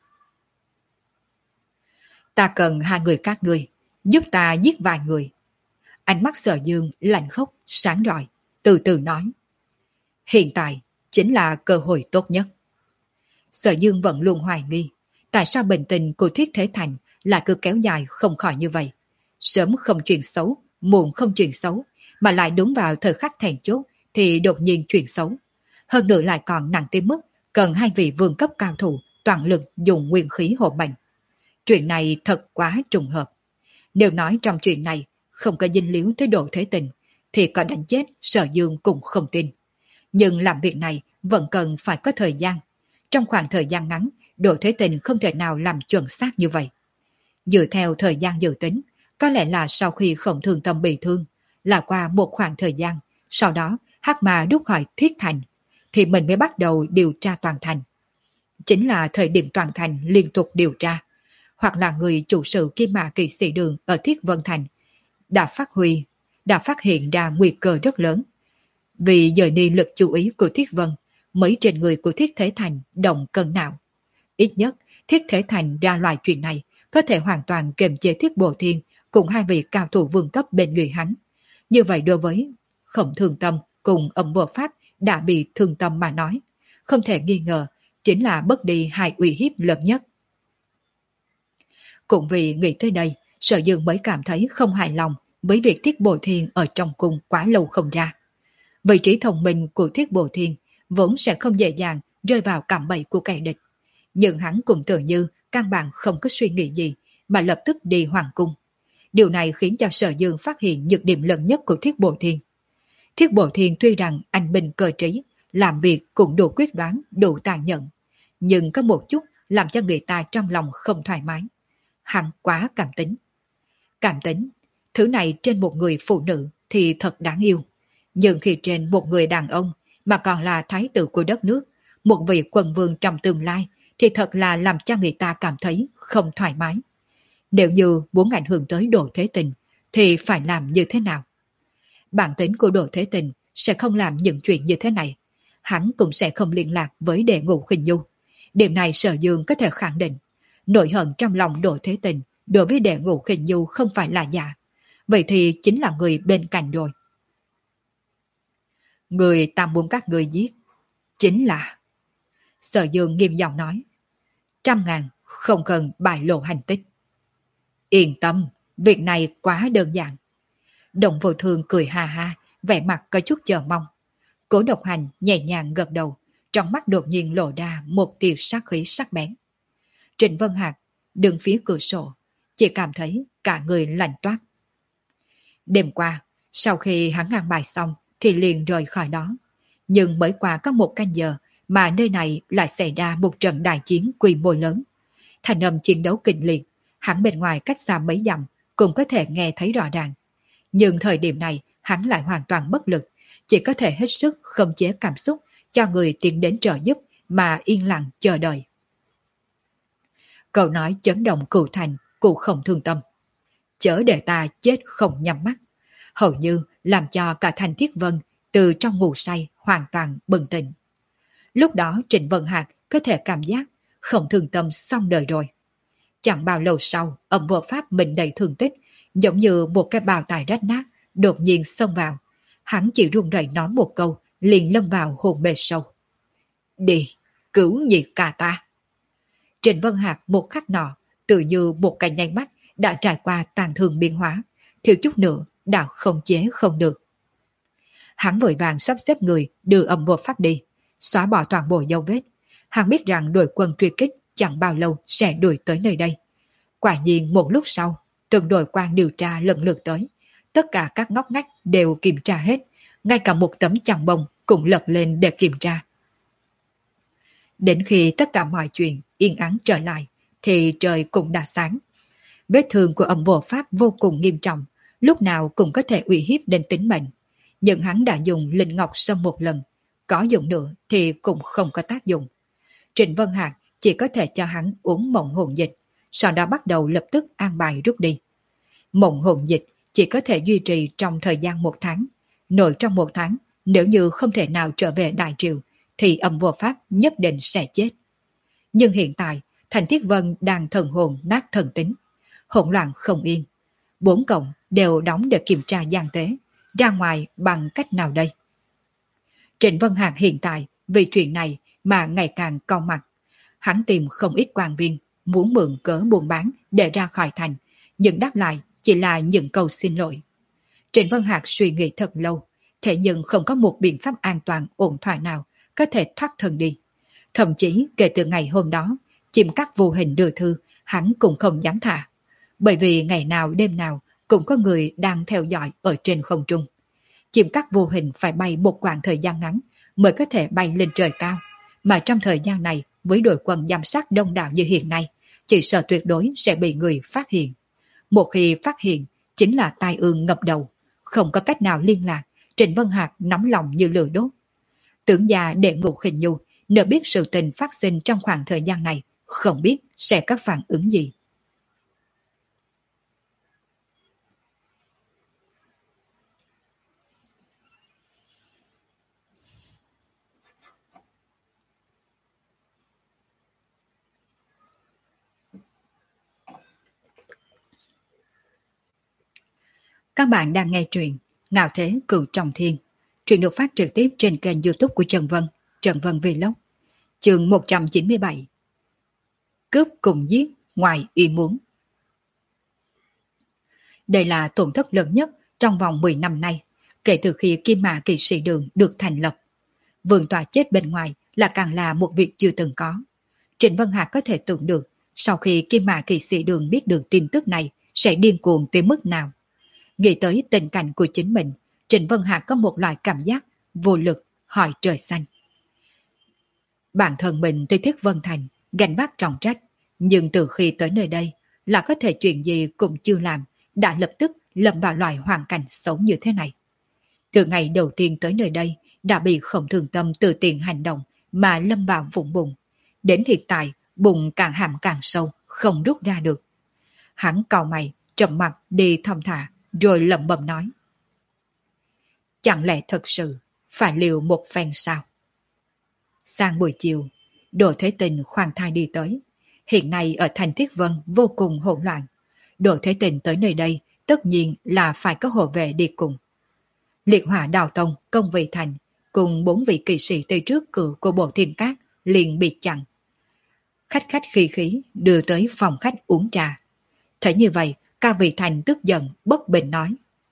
Ta cần hai người các ngươi giúp ta giết vài người. Ánh mắt Sở Dương lạnh khốc sáng rọi, từ từ nói. Hiện tại chính là cơ hội tốt nhất. Sở Dương vẫn luôn hoài nghi tại sao bình tình của Thiết Thế Thành lại cứ kéo dài không khỏi như vậy. Sớm không chuyện xấu, muộn không chuyện xấu, mà lại đúng vào thời khắc then chốt thì đột nhiên chuyện xấu. Hơn nữa lại còn nặng tới mức cần hai vị vương cấp cao thủ toàn lực dùng nguyên khí hộ mệnh. Chuyện này thật quá trùng hợp. Nếu nói trong chuyện này không có dinh líu tới độ thế tình, thì có đánh chết Sở Dương cũng không tin. Nhưng làm việc này vẫn cần phải có thời gian. Trong khoảng thời gian ngắn, độ thế tình không thể nào làm chuẩn xác như vậy. Dựa theo thời gian dự tính, có lẽ là sau khi Khổng Thường Tâm bị thương, là qua một khoảng thời gian, sau đó Hắc Ma rút khỏi Thiết Thành, thì mình mới bắt đầu điều tra toàn thành. Chính là thời điểm toàn thành liên tục điều tra, hoặc là người chủ sự Kim Mã Kỵ Sĩ Đường ở Thiết Vân Thành đã phát huy, đã phát hiện ra nguy cơ rất lớn. Vì dời đi lực chú ý của Thiết Vân, mấy trên người của Thiết Thế Thành động cân não. Ít nhất, Thiết Thế Thành ra loại chuyện này có thể hoàn toàn kiềm chế Thiết Bộ Thiên cùng hai vị cao thủ vương cấp bên người hắn. Như vậy đối với Khổng Thường Tâm cùng Âm Vô Pháp đã bị thương tâm mà nói, không thể nghi ngờ chính là bất đi hai uy hiếp lớn nhất. Cũng vì nghĩ tới đây, Sở Dương mới cảm thấy không hài lòng với việc Thiết Bồ Thiên ở trong cung quá lâu không ra. Vị trí thông minh của Thiết Bồ Thiên vốn sẽ không dễ dàng rơi vào cạm bẫy của kẻ địch. Nhưng hắn cũng tự như căn bản không có suy nghĩ gì mà lập tức đi hoàng cung. Điều này khiến cho Sở Dương phát hiện nhược điểm lớn nhất của Thiết Bồ Thiên. Thiết Bồ Thiên tuy rằng anh minh cơ trí, làm việc cũng đủ quyết đoán, đủ tàn nhẫn, nhưng có một chút làm cho người ta trong lòng không thoải mái. Hắn quá cảm tính. Cảm tính, thứ này trên một người phụ nữ thì thật đáng yêu. Nhưng khi trên một người đàn ông mà còn là thái tử của đất nước, một vị quân vương trong tương lai, thì thật là làm cho người ta cảm thấy không thoải mái. Nếu như muốn ảnh hưởng tới Đỗ Thế Tình, thì phải làm như thế nào? Bản tính của Đỗ Thế Tình sẽ không làm những chuyện như thế này. Hắn cũng sẽ không liên lạc với Đệ Ngũ Khinh Nhu. Điểm này Sở Dương có thể khẳng định. Nỗi hận trong lòng Đỗ Thế Tình đối với Đệ Ngũ Khinh Nhu không phải là giả. Vậy thì chính là người bên cạnh rồi. Người ta muốn các người giết chính là... Sở Dương nghiêm giọng nói. Trăm ngàn không cần bại lộ hành tích. Yên tâm, việc này quá đơn giản. Đồng Vô Thương cười ha ha, vẻ mặt có chút chờ mong. Cố Độc Hành nhẹ nhàng gật đầu, trong mắt đột nhiên lộ ra một tia sát khí sắc bén. Trịnh Vân Hạc đứng phía cửa sổ, chỉ cảm thấy cả người lạnh toát. Đêm qua, sau khi hắn ăn bài xong thì liền rời khỏi đó. Nhưng mới qua có một canh giờ mà nơi này lại xảy ra một trận đại chiến quy mô lớn. Thành âm chiến đấu kịch liệt, hắn bên ngoài cách xa mấy dặm cũng có thể nghe thấy rõ ràng. Nhưng thời điểm này hắn lại hoàn toàn bất lực, chỉ có thể hết sức khống chế cảm xúc cho người tiến đến trợ giúp mà yên lặng chờ đợi. Cậu nói chấn động cửu thành, cụ không thương tâm. Chớ để ta chết không nhắm mắt. Hầu như làm cho cả thành Thiết Vân từ trong ngủ say hoàn toàn bừng tỉnh. Lúc đó Trịnh Vân Hạc có thể cảm giác không thương tâm xong đời rồi. Chẳng bao lâu sau, Âm Vô Pháp mình đầy thương tích, giống như một cái bào tải rách nát, đột nhiên xông vào. Hắn chỉ run rẩy nói một câu, liền lâm vào hồn mê sâu. Đi, cứu nhị ca ta. Trịnh Vân Hạc một khắc nọ, tự như một cái nhanh mắt đã trải qua tàn thương biến hóa, thiếu chút nữa đã không chế không được. Hắn vội vàng sắp xếp người đưa Âm Vô Pháp đi, xóa bỏ toàn bộ dấu vết. Hắn biết rằng đội quân truy kích chẳng bao lâu sẽ đuổi tới nơi đây. Quả nhiên một lúc sau, từng đội quan điều tra lần lượt tới. Tất cả các ngóc ngách đều kiểm tra hết, ngay cả một tấm chằn bông cũng lật lên để kiểm tra. Đến khi tất cả mọi chuyện yên ắng trở lại, thì trời cũng đã sáng. Vết thương của Âm Vô Pháp vô cùng nghiêm trọng, lúc nào cũng có thể uy hiếp đến tính mệnh. Nhưng hắn đã dùng linh ngọc sâm một lần, có dùng nữa thì cũng không có tác dụng. Trịnh Vân Hạc chỉ có thể cho hắn uống mộng hồn dịch, sau đó bắt đầu lập tức an bài rút đi. Mộng hồn dịch chỉ có thể duy trì trong thời gian một tháng. Nội trong một tháng, nếu như không thể nào trở về Đại Triều, thì Âm Vô Pháp nhất định sẽ chết. Nhưng hiện tại, Thành Thiết Vân đang thần hồn nát thần tính, hỗn loạn không yên. Bốn cổng đều đóng để kiểm tra gian tế, ra ngoài bằng cách nào đây? Trịnh Vân Hạc hiện tại vì chuyện này mà ngày càng cau mặt. Hắn tìm không ít quan viên, muốn mượn cớ buôn bán để ra khỏi thành, nhưng đáp lại chỉ là những câu xin lỗi. Trịnh Vân Hạc suy nghĩ thật lâu, thế nhưng không có một biện pháp an toàn ổn thỏa nào có thể thoát thân đi. Thậm chí kể từ ngày hôm đó, chim cắt vô hình đưa thư, hắn cũng không dám thả. Bởi vì ngày nào đêm nào cũng có người đang theo dõi ở trên không trung. Chim cắt vô hình phải bay một quãng thời gian ngắn mới có thể bay lên trời cao. Mà trong thời gian này, với đội quân giám sát đông đảo như hiện nay, chỉ sợ tuyệt đối sẽ bị người phát hiện. Một khi phát hiện, chính là tai ương ngập đầu. Không có cách nào liên lạc, Trịnh Vân Hạc nóng lòng như lửa đốt. Tưởng già Đệ Ngũ Khinh Nhu, nếu biết sự tình phát sinh trong khoảng thời gian này, không biết sẽ có phản ứng gì. Các bạn đang nghe truyện Ngạo Thế Cửu Trọng Thiên. Truyện được phát trực tiếp trên kênh YouTube của Trần Vân, Trần Vân Vlog. Chương một trăm chín mươi bảy. Cướp cùng giết ngoài ý muốn. Đây là tổn thất lớn nhất trong vòng mười năm nay, kể từ khi Kim Mã Kỵ Sĩ Đường được thành lập. Vương tọa chết bên ngoài là càng là một việc chưa từng có. Trịnh Vân Hạc có thể tưởng được, sau khi Kim Mã Kỵ Sĩ Đường biết được tin tức này sẽ điên cuồng tới mức nào. Nghĩ tới tình cảnh của chính mình, Trịnh Vân Hạc có một loại cảm giác vô lực hỏi trời xanh. Bản thân mình tới Thiết Vân Thành, gánh vác trọng trách, nhưng từ khi tới nơi đây là có thể chuyện gì cũng chưa làm, đã lập tức lâm vào loại hoàn cảnh xấu như thế này. Từ ngày đầu tiên tới nơi đây, đã bị Khổng Thường Tâm từ tiền hành động mà lâm vào vũng bùn. Đến hiện tại, bùn càng hàm càng sâu, không rút ra được. Hắn cau mày, trầm mặt đi thong thả, rồi lẩm bẩm nói. Chẳng lẽ thật sự phải liều một phen sao? Sang buổi chiều, Đỗ Thế Tình khoan thai đi tới. Hiện nay ở thành Thiết Vân vô cùng hỗn loạn. Đỗ Thế Tình tới nơi đây tất nhiên là phải có hộ vệ đi cùng. Liệt Hỏa Đào Tông, Công Vị Thành cùng bốn vị kỵ sĩ tới trước cửa của Bộ Thiên Cát liền bị chặn. Khách khách khí khí đưa tới phòng khách uống trà. Thấy như vậy, Cao Vị Thành tức giận bất bình nói.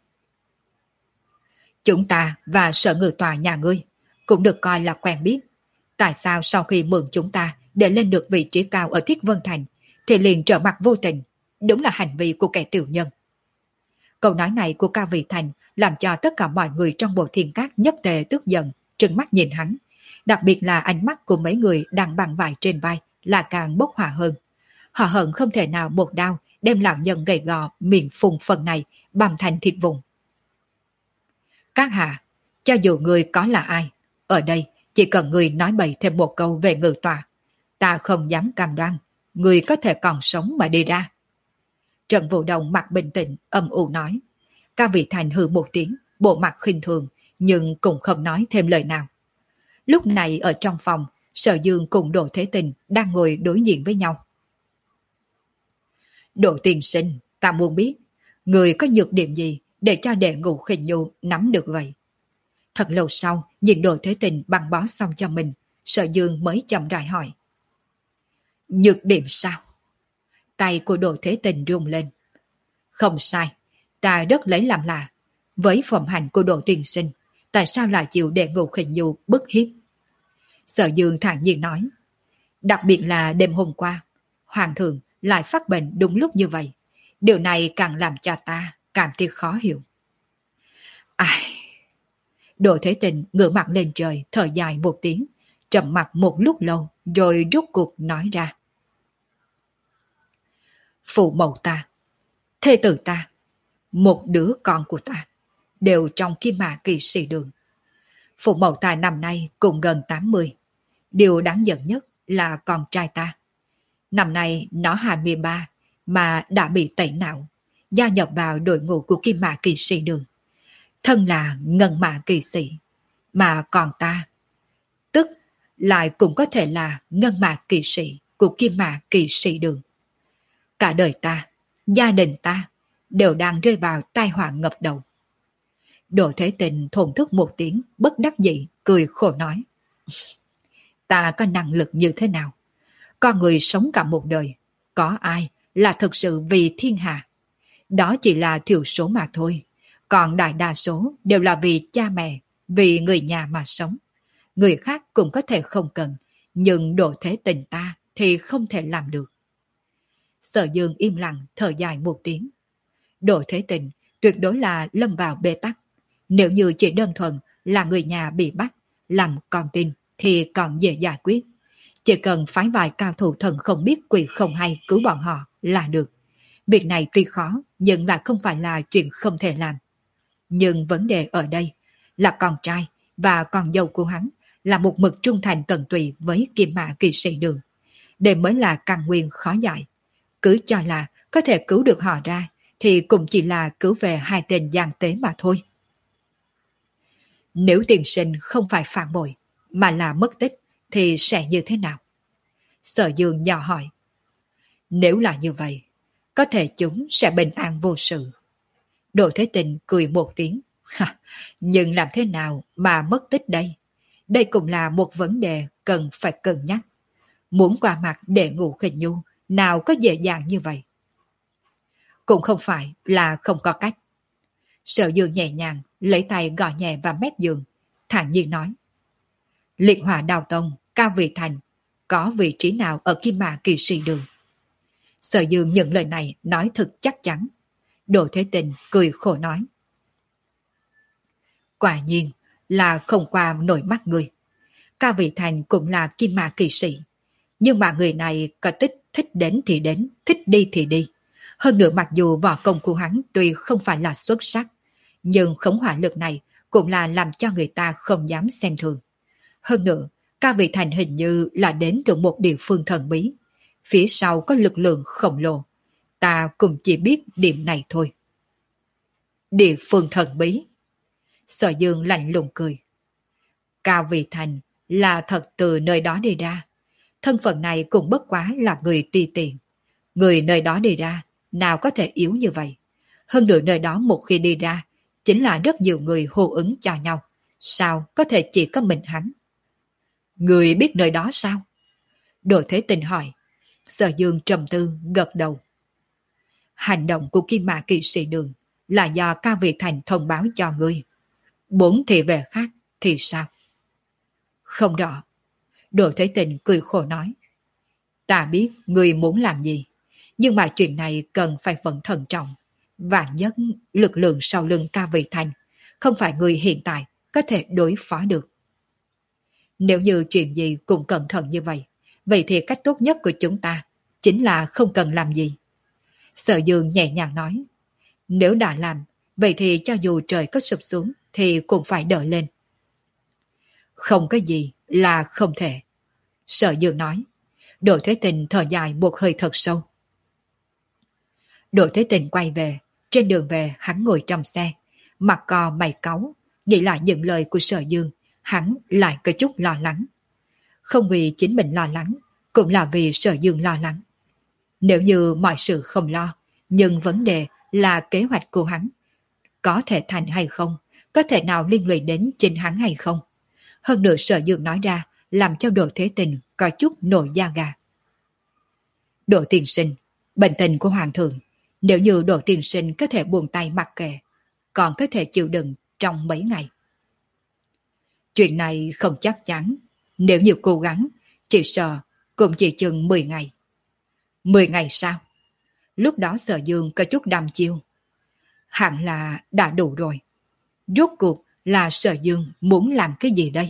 Chúng ta và sở ngự tòa nhà ngươi cũng được coi là quen biết. Tại sao sau khi mượn chúng ta để lên được vị trí cao ở Thiết Vân Thành thì liền trở mặt vô tình? Đúng là hành vi của kẻ tiểu nhân. Câu nói này của Cao Vị Thành làm cho tất cả mọi người trong Bộ Thiên Cát nhất tề tức giận, trừng mắt nhìn hắn. Đặc biệt là ánh mắt của mấy người đang bằng vải trên vai là càng bốc hỏa hơn. Họ hận không thể nào một đao đem lão nhân gầy gò miệng phùng phần này băm thành thịt vụn. Các hạ, cho dù người có là ai, ở đây chỉ cần người nói bậy thêm một câu về ngự tòa, ta không dám cam đoan người có thể còn sống mà đi ra. Trần Vũ Đồng mặt bình tĩnh âm u nói. Cao Vị Thành hừ một tiếng, bộ mặt khinh thường, nhưng cũng không nói thêm lời nào. Lúc này ở trong phòng, Sở Dương cùng Đỗ Thế Tình đang ngồi đối diện với nhau. Đỗ tiên sinh, ta muốn biết, người có nhược điểm gì để cho đệ ngũ khinh nhu nắm được vậy? Thật lâu sau, nhìn Đỗ Thế Tình băng bó xong cho mình, Sở Dương mới chậm rãi hỏi. Nhược điểm sao? Tay của Đỗ Thế Tình rung lên. Không sai, ta rất lấy làm lạ. Với phẩm hạnh của Đỗ tiên sinh, tại sao lại chịu đệ ngũ khinh nhu bức hiếp? Sở Dương thản nhiên nói. Đặc biệt là đêm hôm qua, Hoàng thượng lại phát bệnh đúng lúc như vậy. Điều này càng làm cho ta cảm thấy khó hiểu. Ai... Đỗ Thế Tình ngửa mặt lên trời, thở dài một tiếng, trầm mặt một lúc lâu, rồi rút cuộc nói ra. Phụ mẫu ta, thê tử ta, một đứa con của ta, đều trong Kim Mã Kỵ Sĩ Đường. Phụ mẫu ta năm nay cũng gần tám mươi. Điều đáng giận nhất là con trai ta. Năm nay nó hai mươi ba mà đã bị tẩy não, gia nhập vào đội ngũ của Kim Mã Kỵ Sĩ Đường. Thân là Ngân Mã Kỵ Sĩ, mà còn ta, tức lại cũng có thể là Ngân Mã Kỵ Sĩ của Kim Mã Kỵ Sĩ Đường. Cả đời ta, gia đình ta đều đang rơi vào tai họa ngập đầu. Đỗ Thế Tình thổn thức một tiếng, bất đắc dĩ, cười khổ nói. Ta có năng lực như thế nào? Con người sống cả một đời, có ai là thực sự vì thiên hạ? Đó chỉ là thiểu số mà thôi. Còn đại đa số đều là vì cha mẹ, vì người nhà mà sống. Người khác cũng có thể không cần, nhưng Đỗ Thế Tình ta thì không thể làm được. Sở Dương im lặng thở dài một tiếng. Đỗ Thế Tình tuyệt đối là lâm vào bế tắc. Nếu như chỉ đơn thuần là người nhà bị bắt, làm con tin thì còn dễ giải quyết. Chỉ cần phái vài cao thủ thần không biết quỷ không hay cứu bọn họ là được. Việc này tuy khó nhưng lại không phải là chuyện không thể làm. Nhưng vấn đề ở đây là con trai và con dâu của hắn là một mực trung thành tận tụy với Kim Mã Kỵ Sĩ Đường. Đây mới là căn nguyên khó giải. Cứ cho là có thể cứu được họ ra thì cũng chỉ là cứu về hai tên gian tế mà thôi. Nếu tiền sinh không phải phản bội mà là mất tích thì sẽ như thế nào? Sở Dương nhỏ hỏi. Nếu là như vậy, có thể chúng sẽ bình an vô sự. Đồ Thế Tình cười một tiếng. Ha, nhưng làm thế nào mà mất tích đây? Đây cũng là một vấn đề cần phải cân nhắc. Muốn qua mặt để ngủ khinh nhu, nào có dễ dàng như vậy. Cũng không phải là không có cách. Sở Dương nhẹ nhàng, lấy tay gõ nhẹ vào mép giường, thản nhiên nói. Liệt Hỏa Đào Tông, Cao Vị Thành, có vị trí nào ở Kim Mã Kỳ Sĩ Đường? Sở Dương những lời này nói thật chắc chắn. Đồ Thế Tình cười khổ nói. Quả nhiên là không qua nổi mắt người. Cao Vị Thành cũng là Kim Mã Kỳ Sĩ. Nhưng mà người này có thích thích đến thì đến, thích đi thì đi. Hơn nữa mặc dù võ công của hắn tuy không phải là xuất sắc, nhưng khống hỏa lực này cũng là làm cho người ta không dám xem thường. Hơn nữa, Cao Vị Thành hình như là đến từ một địa phương thần bí. Phía sau có lực lượng khổng lồ. Ta cũng chỉ biết điểm này thôi. Địa phương thần bí. Sở Dương lạnh lùng cười. Cao Vị Thành là thật từ nơi đó đi ra. Thân phận này cũng bất quá là người ti tiện. Người nơi đó đi ra, nào có thể yếu như vậy. Hơn nữa nơi đó một khi đi ra, chính là rất nhiều người hô ứng cho nhau. Sao có thể chỉ có mình hắn? Người biết nơi đó sao? Đồ Thế Tình hỏi. Sở Dương trầm tư gật đầu. Hành động của Kim Mã Kỵ Sĩ Đường là do Cao Vị Thành thông báo cho ngươi. Bốn thị vệ khác thì sao? Không rõ. Đồ Thế Tình cười khổ nói. Ta biết ngươi muốn làm gì, nhưng mà chuyện này cần phải vẫn thận trọng. Vạn nhất lực lượng sau lưng Cao Vị Thành không phải người hiện tại có thể đối phó được. Nếu như chuyện gì cũng cẩn thận như vậy, vậy thì cách tốt nhất của chúng ta chính là không cần làm gì. Sở Dương nhẹ nhàng nói. Nếu đã làm, vậy thì cho dù trời có sụp xuống thì cũng phải đỡ lên. Không có gì là không thể. Sở Dương nói. Đỗ Thế Tình thở dài một hơi thật sâu. Đỗ Thế Tình quay về. Trên đường về hắn ngồi trong xe, mặt cò mày cáu, nghĩ lại những lời của Sở Dương, hắn lại có chút lo lắng. Không vì chính mình lo lắng, cũng là vì Sở Dương lo lắng. Nếu như mọi sự không lo, nhưng vấn đề là kế hoạch của hắn có thể thành hay không, có thể nào liên lụy đến chính hắn hay không. Hơn nữa Sở Dương nói ra làm cho Đỗ Thế Tình có chút nổi da gà. Đỗ Tiên Sinh, bệnh tình của Hoàng thượng, nếu như Đỗ Tiên Sinh có thể buông tay mặc kệ, còn có thể chịu đựng trong mấy ngày. Chuyện này không chắc chắn, nếu nhiều cố gắng, chỉ sợ cũng chỉ chừng mười ngày. mười ngày sao? Lúc đó Sở Dương có chút đăm chiêu. Hẳn là đã đủ rồi. Rốt cuộc là Sở Dương muốn làm cái gì đây?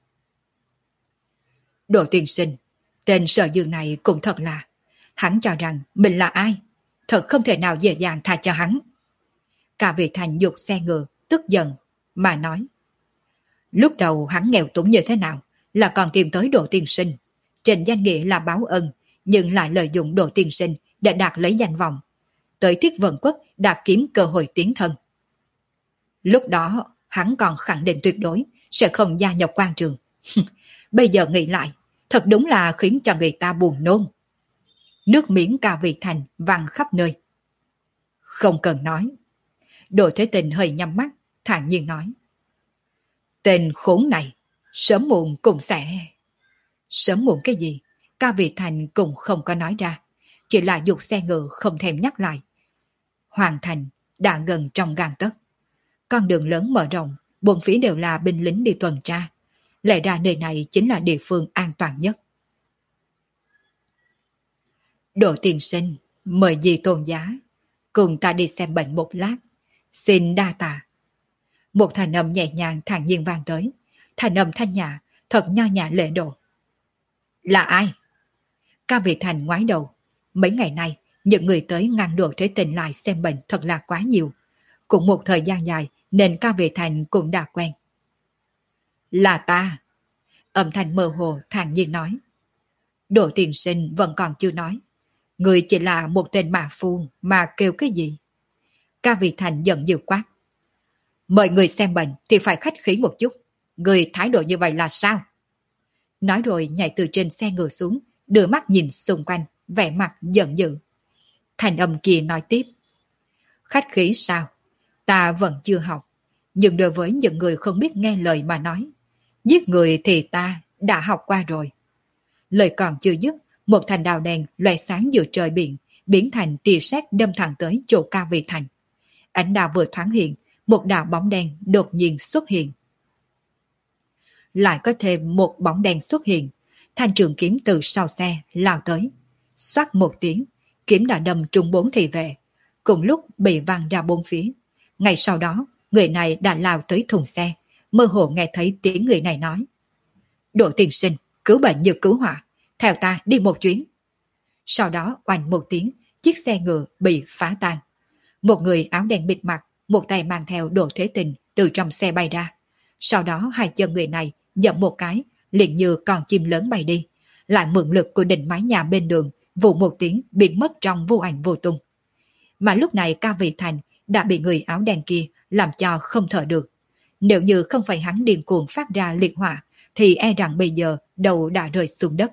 Đỗ Tiên Sinh, tên Sở Dương này cũng thật là, hắn cho rằng mình là ai? Thật không thể nào dễ dàng tha cho hắn. Cả Vị Thành dục xe ngựa, tức giận, mà nói. Lúc đầu hắn nghèo túng như thế nào, là còn tìm tới Đỗ Tiên Sinh. Trên danh nghĩa là báo ân, nhưng lại lợi dụng Đỗ Tiên Sinh để đạt lấy danh vọng. Tới Thiết Vận Quốc đã kiếm cơ hội tiến thân. Lúc đó, hắn còn khẳng định tuyệt đối sẽ không gia nhập quan trường. Bây giờ nghĩ lại, thật đúng là khiến cho người ta buồn nôn. Nước miếng Cao Vị Thành văng khắp nơi. Không cần nói. Đỗ Thế Tình hơi nhắm mắt, thản nhiên nói. Tên khốn này, sớm muộn cũng sẽ... Sớm muộn cái gì? Cao Vị Thành cũng không có nói ra. Chỉ là dục xe ngựa không thèm nhắc lại. Hoàng thành đã gần trong gang tấc. Con đường lớn mở rộng, bốn phía đều là binh lính đi tuần tra. Lẽ ra nơi này chính là địa phương an toàn nhất. Đỗ Tiên Sinh, mời gì tôn giá, cùng ta đi xem bệnh một lát. Xin đa tạ. Một thanh âm nhẹ nhàng thản nhiên vang tới. Thanh âm thanh nhã, thật nho nhã lễ độ. Là ai? Cao Vị Thành ngoái đầu. Mấy ngày nay, những người tới ngăn Đỗ Thế Tình lại xem bệnh thật là quá nhiều. Cũng một thời gian dài nên Cao Vị Thành cũng đã quen. Là ta. Âm thanh mơ hồ thản nhiên nói. Đỗ Tiên Sinh vẫn còn chưa nói. Người chỉ là một tên mã phu mà kêu cái gì? Cao Vị Thành giận dữ quát. Mời người xem bệnh thì phải khách khí một chút. Người thái độ như vậy là sao? Nói rồi nhảy từ trên xe ngựa xuống, đưa mắt nhìn xung quanh, vẻ mặt giận dữ. Thành âm kia nói tiếp. Khách khí sao? Ta vẫn chưa học, nhưng đối với những người không biết nghe lời mà nói, giết người thì ta đã học qua rồi. Lời còn chưa dứt, một thành đào đen loè sáng giữa trời biển, biến thành tia sét đâm thẳng tới chỗ Cao Vị Thành. Ánh đào vừa thoáng hiện, một đạo bóng đen đột nhiên xuất hiện. Lại có thêm một bóng đen xuất hiện, thanh trường kiếm từ sau xe lao tới. Xoát một tiếng, kiếm đã đâm trúng bốn thị vệ, cùng lúc bị văng ra bốn phía. Ngay sau đó, người này đã lao tới thùng xe, mơ hồ nghe thấy tiếng người này nói: Đỗ tiên sinh, cứu bệnh như cứu hỏa, theo ta đi một chuyến. Sau đó oanh một tiếng, chiếc xe ngựa bị phá tan. Một người áo đen bịt mặt, một tay mang theo Đỗ Thế Tình từ trong xe bay ra. Sau đó hai chân người này dậm một cái, liền như con chim lớn bay đi, lại mượn lực của đỉnh mái nhà bên đường, vụ một tiếng biến mất trong vô ảnh vô tung. Mà lúc này Cao Vị Thành đã bị người áo đen kia làm cho không thở được. Nếu như không phải hắn điên cuồng phát ra liệt hỏa, thì e rằng bây giờ đầu đã rơi xuống đất.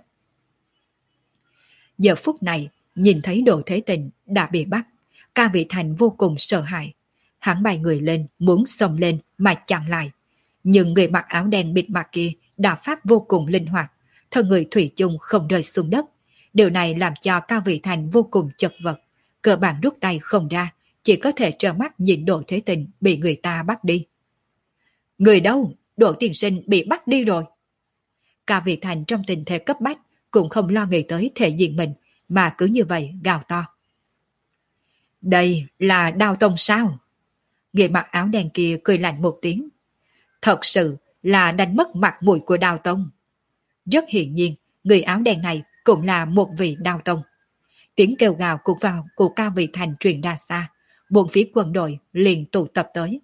Giờ phút này, nhìn thấy Đỗ Thế Tình đã bị bắt, Cao Vị Thành vô cùng sợ hãi. Hắn bay người lên, muốn xông lên mà chặn lại. Nhưng người mặc áo đen bịt mặt kia đã phát vô cùng linh hoạt, thân người thủy chung không rơi xuống đất. Điều này làm cho Cao Vị Thành vô cùng chật vật, cơ bản rút tay không ra, chỉ có thể trơ mắt nhìn Đỗ Thế Tình bị người ta bắt đi. Người đâu? Đỗ tiên sinh bị bắt đi rồi. Cao Vị Thành trong tình thế cấp bách cũng không lo nghĩ tới thể diện mình, mà cứ như vậy gào to. Đây là Đao Tông sao? Người mặc áo đen kia cười lạnh một tiếng. Thật sự là đánh mất mặt mũi của Đao Tông. Rất hiển nhiên, người áo đen này cũng là một vị Đao Tông. Tiếng kêu gào của vào của Cao Vị Thành truyền ra xa, bốn phía quân đội liền tụ tập tới.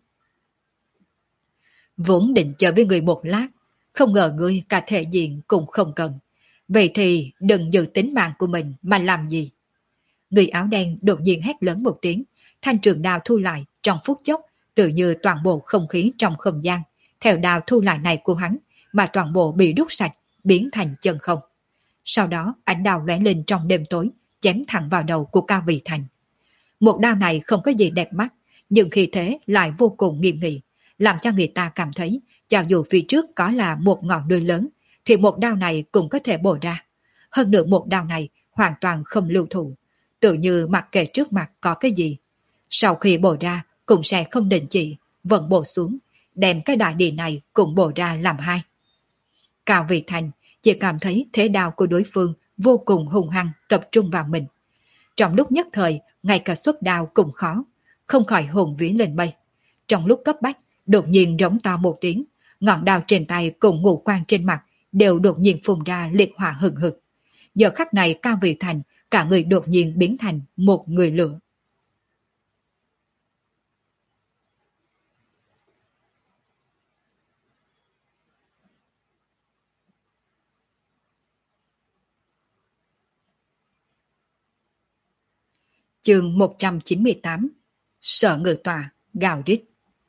Vốn định chờ với người một lát, không ngờ ngươi cả thể diện cũng không cần. Vậy thì đừng giữ tính mạng của mình mà làm gì. Người áo đen đột nhiên hét lớn một tiếng, thanh trường đao thu lại trong phút chốc, tự như toàn bộ không khí trong không gian, theo đao thu lại này của hắn mà toàn bộ bị rút sạch, biến thành chân không. Sau đó ánh đao lóe lên trong đêm tối, chém thẳng vào đầu của Cao Vị Thành. Một đao này không có gì đẹp mắt, nhưng khi thế lại vô cùng nghiêm nghị, làm cho người ta cảm thấy cho dù phía trước có là một ngọn núi lớn, thì một đao này cũng có thể bổ ra. Hơn nữa một đao này hoàn toàn không lưu thủ, tự như mặc kệ trước mặt có cái gì, sau khi bổ ra cũng sẽ không định chỉ, vẫn bổ xuống, đem cái đại địa này cũng bổ ra làm hai. Cao Vị Thành chỉ cảm thấy thế đao của đối phương vô cùng hung hăng tập trung vào mình. Trong lúc nhất thời, ngay cả xuất đao cũng khó, không khỏi hồn vía lên mây. Trong lúc cấp bách, đột nhiên rống to một tiếng, ngọn đao trên tay cùng ngũ quan trên mặt đều đột nhiên phun ra liệt hỏa hừng hực. Giờ khắc này Cao Vị Thành cả người đột nhiên biến thành một người lửa. Chương một trăm chín mươi tám. Sở Ngự Tòa gào rít.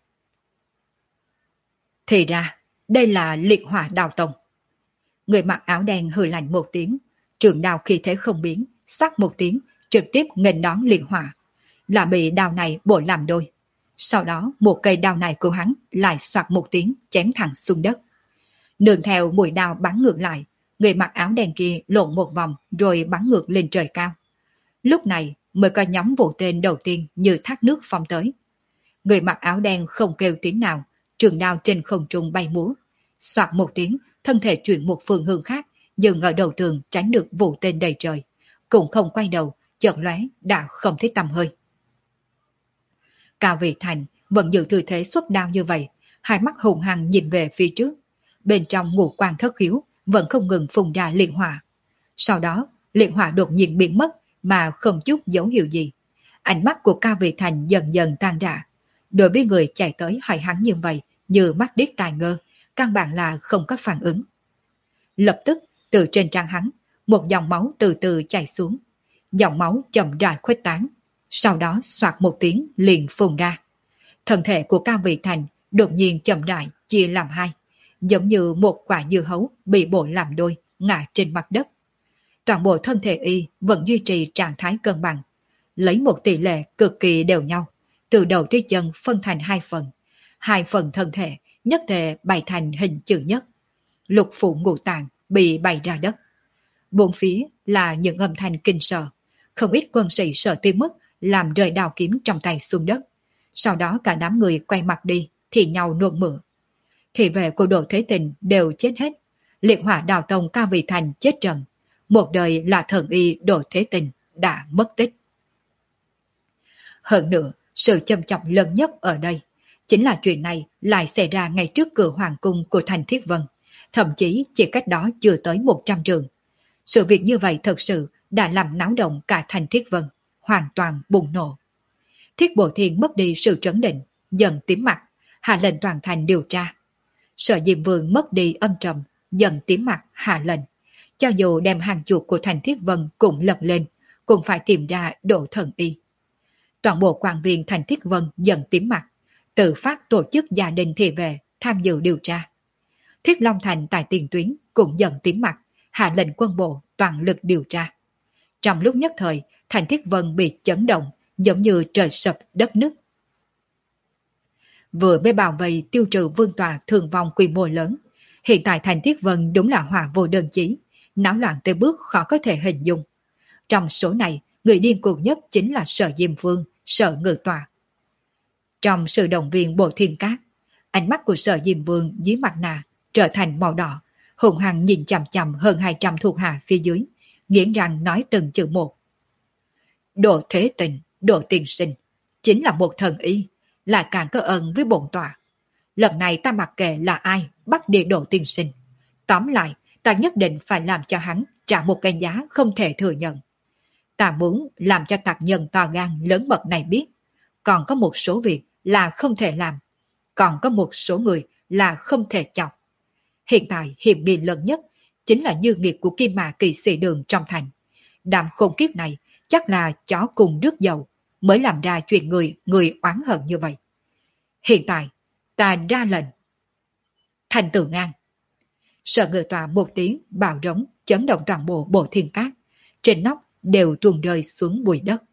Thì ra, đây là liệt hỏa đao tông. Người mặc áo đen hừ lạnh một tiếng, trường đao khi thế không biến, sắc một tiếng, trực tiếp nghênh đón liệt hỏa, là bị đao này bổ làm đôi. Sau đó một cây đao này của hắn lại xoạc một tiếng chém thẳng xuống đất. Nương theo mũi đao bắn ngược lại, người mặc áo đen kia lộn một vòng rồi bắn ngược lên trời cao. Lúc này mới có nhóm vụ tên đầu tiên như thác nước phong tới. Người mặc áo đen không kêu tiếng nào, trường đao trên không trung bay múa. Soạt một tiếng, thân thể chuyển một phương hướng khác, dừng ở đầu tường tránh được vụ tên đầy trời. Cũng không quay đầu, chợt lóe đã không thấy tầm hơi. Cao Vị Thành vẫn giữ tư thế xuất đao như vậy, hai mắt hùng hăng nhìn về phía trước. Bên trong ngũ quan thất khiếu vẫn không ngừng phun ra liệt hỏa. Sau đó, liệt hỏa đột nhiên biến mất mà không chút dấu hiệu gì. Ánh mắt của Cao Vị Thành dần dần tan rã. Đối với người chạy tới hỏi hắn như vậy, như mắt điếc tai ngơ, căn bản là không có phản ứng. Lập tức, từ trên trán hắn, một dòng máu từ từ chảy xuống. Dòng máu chậm rãi khuếch tán, sau đó xoạt một tiếng liền phun ra. Thân thể của Cao Vị Thành đột nhiên chậm rãi chia làm hai, giống như một quả dưa hấu bị bổ làm đôi, ngã trên mặt đất. Toàn bộ thân thể y vẫn duy trì trạng thái cân bằng, lấy một tỷ lệ cực kỳ đều nhau, từ đầu tới chân phân thành hai phần. Hai phần thân thể nhất thể bày thành hình chữ nhất. Lục phủ ngũ tạng bị bày ra đất. Bốn phía là những âm thanh kinh sợ. Không ít quân sĩ sợ tới mức làm rơi đao kiếm trong tay xuống đất. Sau đó cả đám người quay mặt đi, thì nhau nuốt mửa. Thị vệ của Đỗ Thế Tình đều chết hết. Liệt hỏa đào tông Cao Vị Thành chết trận. Một đời là thần y Đỗ Thế Tình đã mất tích. Hơn nữa, sự châm trọng lớn nhất ở đây chính là chuyện này lại xảy ra ngay trước cửa hoàng cung của Thành Thiết Vân, thậm chí chỉ cách đó chưa tới một trăm trường. Sự việc như vậy thật sự đã làm náo động cả Thành Thiết Vân, hoàn toàn bùng nổ. Thiết Bộ Thiên mất đi sự trấn định, dần tím mặt, hạ lệnh toàn thành điều tra. Sở Diêm Vương mất đi âm trầm, dần tím mặt, hạ lệnh. Cho dù đem hàng chuột của Thành Thiết Vân cũng lật lên, cũng phải tìm ra Đỗ Thần Y. Toàn bộ quan viên Thành Thiết Vân dần tím mặt, tự phát tổ chức gia đình thị vệ tham dự điều tra. Thiết Long Thành tại tiền tuyến cũng dần tím mặt, hạ lệnh quân bộ toàn lực điều tra. Trong lúc nhất thời, Thành Thiết Vân bị chấn động, giống như trời sập đất nứt. Vừa mới bảo vệ tiêu trừ vương tòa thương vong quy mô lớn, hiện tại Thành Thiết Vân đúng là hỏa vô đơn chí, náo loạn tới bước khó có thể hình dung. Trong số này, người điên cuồng nhất chính là Sở Diêm Vương, Sở Ngự Tòa. Trong sự động viên Bộ Thiên Cát, ánh mắt của Sở Diêm Vương dưới mặt nạ trở thành màu đỏ, hùng hăng nhìn chằm chằm hơn hai trăm thuộc hạ phía dưới, nghiến răng nói từng chữ một. Đỗ Thế Tình, Đỗ Tiên Sinh, chính là một thần y, lại càng có ơn với bổn tòa. Lần này ta mặc kệ là ai bắt đi Đỗ Tiên Sinh. Tóm lại, ta nhất định phải làm cho hắn trả một cái giá không thể thừa nhận. Ta muốn làm cho tặc nhân to gan lớn mật này biết, còn có một số việc là không thể làm, còn có một số người là không thể chọc. Hiện tại hiểm nghi lớn nhất chính là dư nghiệp của Kim Mã Kỵ Sĩ Đường trong thành. Đám khốn kiếp này chắc là chó cùng rước dầu mới làm ra chuyện người người oán hận như vậy. Hiện tại ta ra lệnh. Thành Tử Ngang. Sở Ngự Tòa một tiếng bạo rống chấn động toàn bộ Bộ Thiên Cát, trên nóc đều tuôn rơi xuống bụi đất.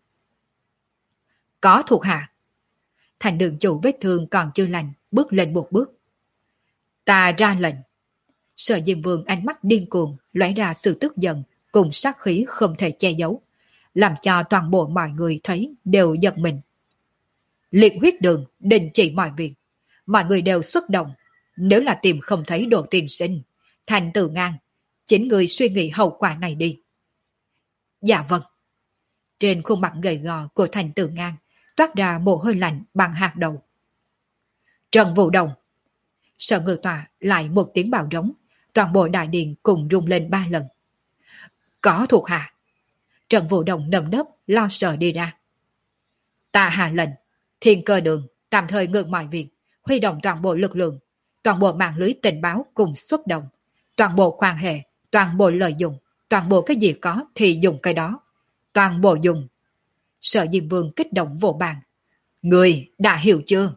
Có thuộc hạ. Thành Đường chủ vết thương còn chưa lành bước lên một bước. Ta ra lệnh. Sở Diêm Vương ánh mắt điên cuồng lóe ra sự tức giận cùng sát khí không thể che giấu, làm cho toàn bộ mọi người thấy đều giật mình. Liệt huyết đường đình chỉ mọi việc, mọi người đều xuất động. Nếu là tìm không thấy Đỗ Tiên Sinh, Thành Tử Ngang, chính người suy nghĩ hậu quả này đi. Dạ vâng. Trên khuôn mặt gầy gò của Thành Tử Ngang toát ra mồ hôi lạnh bằng hạt đầu. Trần Vũ Đồng. Sở Ngự Tòa lại một tiếng bạo rống, toàn bộ đại điện cùng rung lên ba lần. Có thuộc hạ. Trần Vũ Đồng nầm nấp lo sợ đi ra. Ta hạ lệnh, Thiên Cơ Đường tạm thời ngừng mọi việc, huy động toàn bộ lực lượng, toàn bộ mạng lưới tình báo cùng xuất động, toàn bộ quan hệ, toàn bộ lợi dụng, toàn bộ cái gì có thì dùng cái đó, toàn bộ dùng. Sở Diêm Vương kích động vỗ bàn. Người đã hiểu chưa?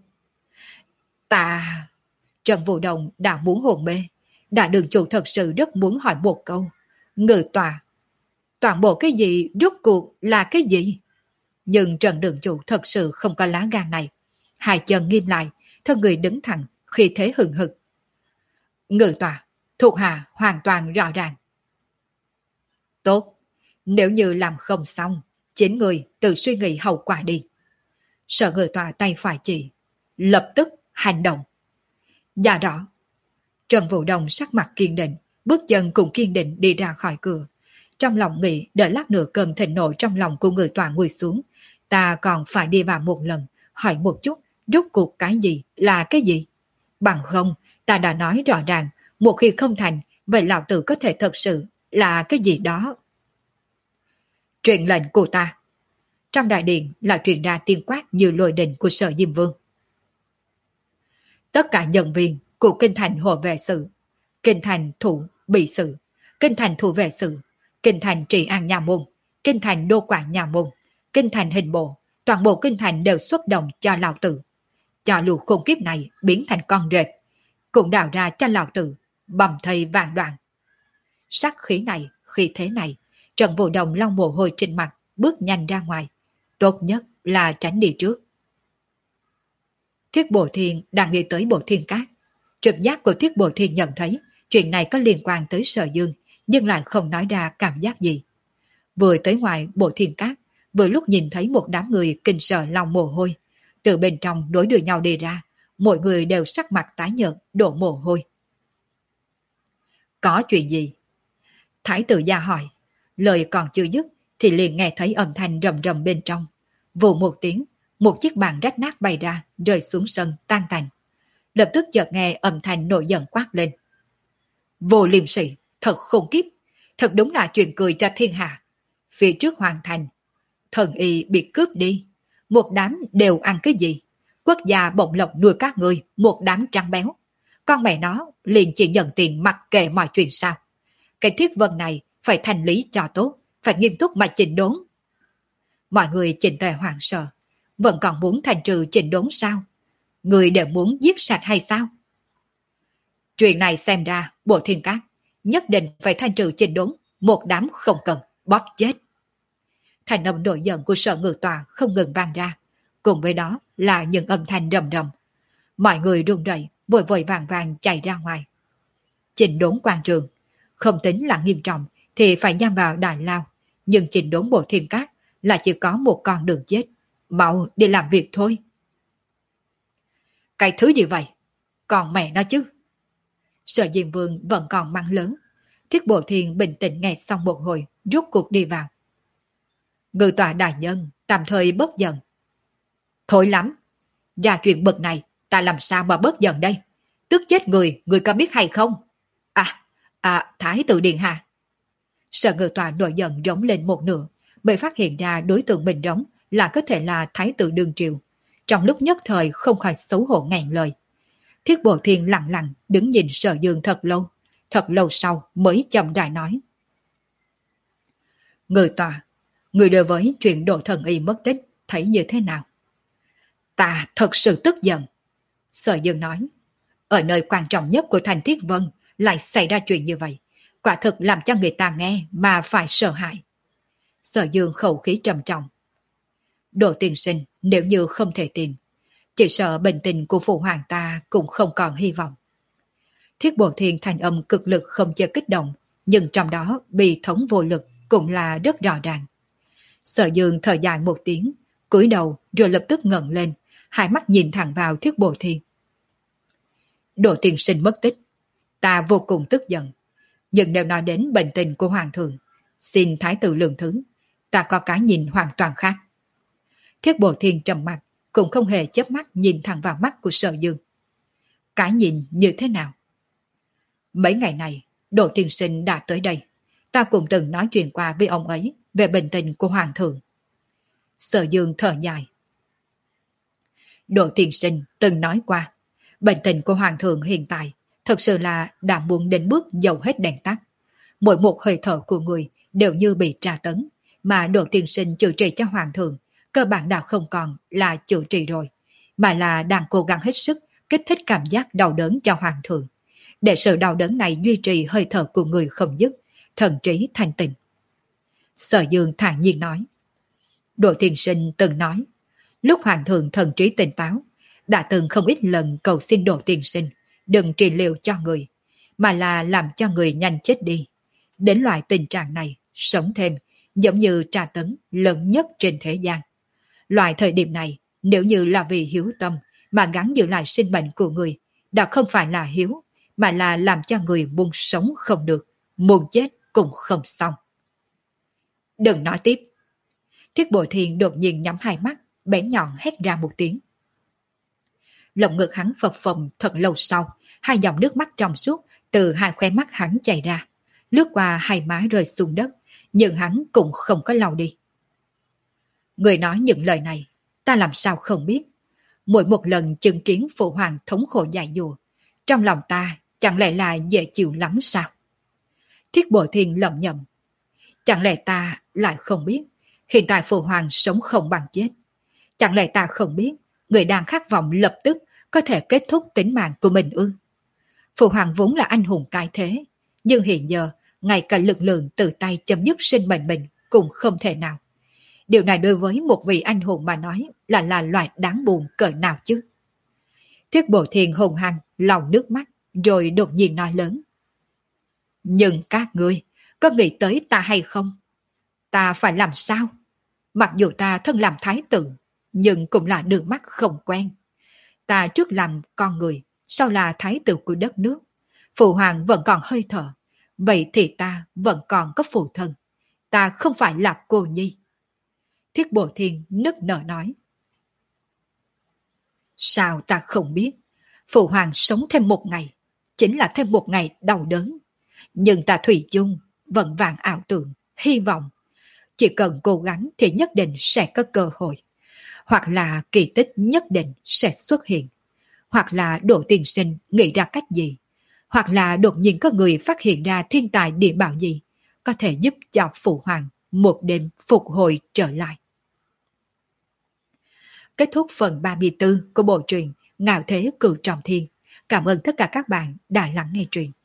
Ta... Trần Vũ Đồng đã muốn hồn mê, Đại đường chủ thật sự rất muốn hỏi một câu. Ngự tòa, toàn bộ cái gì rốt cuộc là cái gì? Nhưng Trần đường chủ thật sự không có lá gan này. Hai chân nghiêm lại, thân người đứng thẳng, khi thế hừng hực. Ngự tòa, thuộc hạ hoàn toàn rõ ràng. Tốt, nếu như làm không xong, chính người tự suy nghĩ hậu quả đi. Sở Ngự tòa tay phải chỉ, lập tức hành động. Dạ rõ. Trần Vũ Đồng sắc mặt kiên định, bước chân cũng kiên định đi ra khỏi cửa. Trong lòng nghĩ đợi lát nữa cần thịnh nộ trong lòng của người tòa nguôi xuống. Ta còn phải đi vào một lần, hỏi một chút, rốt cuộc cái gì là cái gì? Bằng không, ta đã nói rõ ràng, một khi không thành, vậy lão tử có thể thật sự là cái gì đó. Truyền lệnh của ta. Trong đại điện là truyền ra tiên quát như lôi đình của Sở Diêm Vương. Tất cả nhân viên của kinh thành hộ vệ sự, kinh thành thủ bị sự, kinh thành thủ vệ sự, kinh thành trị an nhà môn, kinh thành đô quản nhà môn, kinh thành hình bộ, toàn bộ kinh thành đều xuất động cho lão tử. Cho lũ khôn kiếp này biến thành con rệp, cũng đào ra cho lão tử, bầm thây vạn đoạn. Sắc khí này, khí thế này, Trần Vũ Đồng lau mồ hôi trên mặt, bước nhanh ra ngoài. Tốt nhất là tránh đi trước. Thiết Bộ Thiên đang đi tới Bộ Thiên Cát. Trực giác của Thiết Bộ Thiên nhận thấy chuyện này có liên quan tới Sở Dương, nhưng lại không nói ra cảm giác gì. Vừa tới ngoài Bộ Thiên Cát, vừa lúc nhìn thấy một đám người kinh sợ lòng mồ hôi. Từ bên trong đối đuổi nhau đi ra, mọi người đều sắc mặt tái nhợt, đổ mồ hôi. Có chuyện gì? Thái tử gia hỏi. Lời còn chưa dứt thì liền nghe thấy âm thanh rầm rầm bên trong. Vù một tiếng, một chiếc bàn rách nát bay ra, rơi xuống sân tan tành. Lập tức chợt nghe âm thanh nổi giận quát lên. Vô liêm sỉ, thật khủng khiếp, thật đúng là chuyện cười cho thiên hạ. Phía trước hoàn thành, thần y bị cướp đi, một đám đều ăn cái gì? Quốc gia bỗng lộc nuôi các người, một đám trắng béo. Con mẹ nó liền chỉ nhận tiền mặc kệ mọi chuyện sao? Cái Thiết Vân này phải thành lý cho tốt, phải nghiêm túc mà chỉnh đốn. Mọi người chỉnh tề hoảng sợ, vẫn còn muốn thành trừ chỉnh đốn sao? Người đều muốn giết sạch hay sao? Chuyện này xem ra Bộ Thiên Cát nhất định phải thanh trừ chỉnh đốn, một đám không cần, bóp chết. Thành âm nổi giận của Sở Ngự Tòa không ngừng vang ra, cùng với đó là những âm thanh rầm rầm. Mọi người run rẩy, vội vội vàng vàng chạy ra ngoài. Chỉnh đốn quan trường, không tính là nghiêm trọng thì phải giam vào đại lao, nhưng chỉnh đốn Bộ Thiên Cát là chỉ có một con đường chết, mau đi làm việc thôi. Cái thứ gì vậy? Còn mẹ nó chứ. Sở Diêm Vương vẫn còn mắng lớn. Thiết Bộ Thiên bình tĩnh nghe xong một hồi, rút cuộc đi vào. Ngự tòa đại nhân tạm thời bớt giận. Thôi lắm, ra chuyện bực này ta làm sao mà bớt giận đây? Tức chết người, người có biết hay không? À, à, Thái tử điện hạ. Sở Ngự tòa nổi giận rống lên một nửa, bởi phát hiện ra đối tượng mình rống là có thể là Thái tử đương triều. Trong lúc nhất thời không khỏi xấu hổ ngàn lời. Thiết Bộ Thiên lặng lặng đứng nhìn Sở Dương thật lâu, thật lâu sau mới chậm rãi nói. Ngự tòa, người đối với chuyện Đỗ Thần Y mất tích thấy như thế nào? Ta thật sự tức giận. Sở Dương nói, ở nơi quan trọng nhất của thành Thiết Vân lại xảy ra chuyện như vậy, quả thực làm cho người ta nghe mà phải sợ hãi. Sở Dương khẩu khí trầm trọng. Đỗ tiên sinh nếu như không thể tìm, chỉ sợ bệnh tình của phụ hoàng ta cũng không còn hy vọng. Thiết Bộ Thiên thành âm cực lực không chơi kích động, nhưng trong đó bi thống vô lực cũng là rất rõ ràng. Sở Dương thở dài một tiếng, cúi đầu rồi lập tức ngẩng lên, hai mắt nhìn thẳng vào Thiết Bộ Thiên. Đỗ tiên sinh mất tích, ta vô cùng tức giận. Nhưng nếu nói đến bệnh tình của hoàng thượng, xin thái tử lượng thứ, ta có cái nhìn hoàn toàn khác. Thiết Bộ Thiên trầm mặt, cũng không hề chớp mắt nhìn thẳng vào mắt của Sở Dương. Cái nhìn như thế nào? Mấy ngày này, Đỗ tiên sinh đã tới đây. Ta cũng từng nói chuyện qua với ông ấy về bệnh tình của hoàng thượng. Sở Dương thở dài. Đỗ tiên sinh từng nói qua, bệnh tình của hoàng thượng hiện tại thật sự là đã muốn đến bước dầu hết đèn tắt. Mỗi một hơi thở của người đều như bị tra tấn, mà Đỗ tiên sinh chữa trị cho hoàng thượng cơ bản đã không còn là chữa trị rồi, mà là đang cố gắng hết sức kích thích cảm giác đau đớn cho hoàng thượng, để sự đau đớn này duy trì hơi thở của người không dứt, thần trí thanh tịnh. Sở Dương thản nhiên nói. Đỗ tiên sinh từng nói, lúc hoàng thượng thần trí tỉnh táo, đã từng không ít lần cầu xin Đỗ tiên sinh đừng trị liệu cho người, mà là làm cho người nhanh chết đi. Đến loại tình trạng này, sống thêm giống như tra tấn lớn nhất trên thế gian. Loại thời điểm này, nếu như là vì hiếu tâm mà gắn giữ lại sinh mệnh của người, đã không phải là hiếu, mà là làm cho người muốn sống không được, muốn chết cũng không xong. Đừng nói tiếp. Thiết Bộ Thiên đột nhiên nhắm hai mắt, bén nhọn hét ra một tiếng. Lồng ngực hắn phập phồng thật lâu sau, hai dòng nước mắt trong suốt từ hai khóe mắt hắn chảy ra, lướt qua hai má rơi xuống đất, nhưng hắn cũng không có lau đi. Người nói những lời này, ta làm sao không biết. Mỗi một lần chứng kiến phụ hoàng thống khổ dại dùa, trong lòng ta chẳng lẽ là dễ chịu lắm sao? Thiết Bộ Thiên lẩm nhẩm. Chẳng lẽ ta lại không biết, hiện tại phụ hoàng sống không bằng chết. Chẳng lẽ ta không biết, người đang khát vọng lập tức có thể kết thúc tính mạng của mình ư? Phụ hoàng vốn là anh hùng cái thế, nhưng hiện giờ, ngay cả lực lượng tự tay chấm dứt sinh mệnh mình cũng không thể nào. Điều này đối với một vị anh hùng mà nói là là loại đáng buồn cỡ nào chứ? Thiết Bộ Thiên hùng hăng, lau nước mắt, rồi đột nhiên nói lớn. Nhưng các ngươi, có nghĩ tới ta hay không? Ta phải làm sao? Mặc dù ta thân làm thái tử, nhưng cũng là đường mắt không quen. Ta trước làm con người, sau là thái tử của đất nước. Phụ hoàng vẫn còn hơi thở, vậy thì ta vẫn còn có phụ thân. Ta không phải là cô nhi. Thiết Bộ Thiên nức nở nói. Sao ta không biết? Phụ hoàng sống thêm một ngày, chính là thêm một ngày đau đớn. Nhưng ta thủy chung, vẫn vàng ảo tưởng, hy vọng. Chỉ cần cố gắng thì nhất định sẽ có cơ hội. Hoặc là kỳ tích nhất định sẽ xuất hiện. Hoặc là Đỗ Tiên Sinh nghĩ ra cách gì. Hoặc là đột nhiên có người phát hiện ra thiên tài địa bảo gì, có thể giúp cho phụ hoàng một đêm phục hồi trở lại. Kết thúc phần ba mươi tư của bộ truyện Ngạo Thế Cửu Trọng Thiên. Cảm ơn tất cả các bạn đã lắng nghe truyện.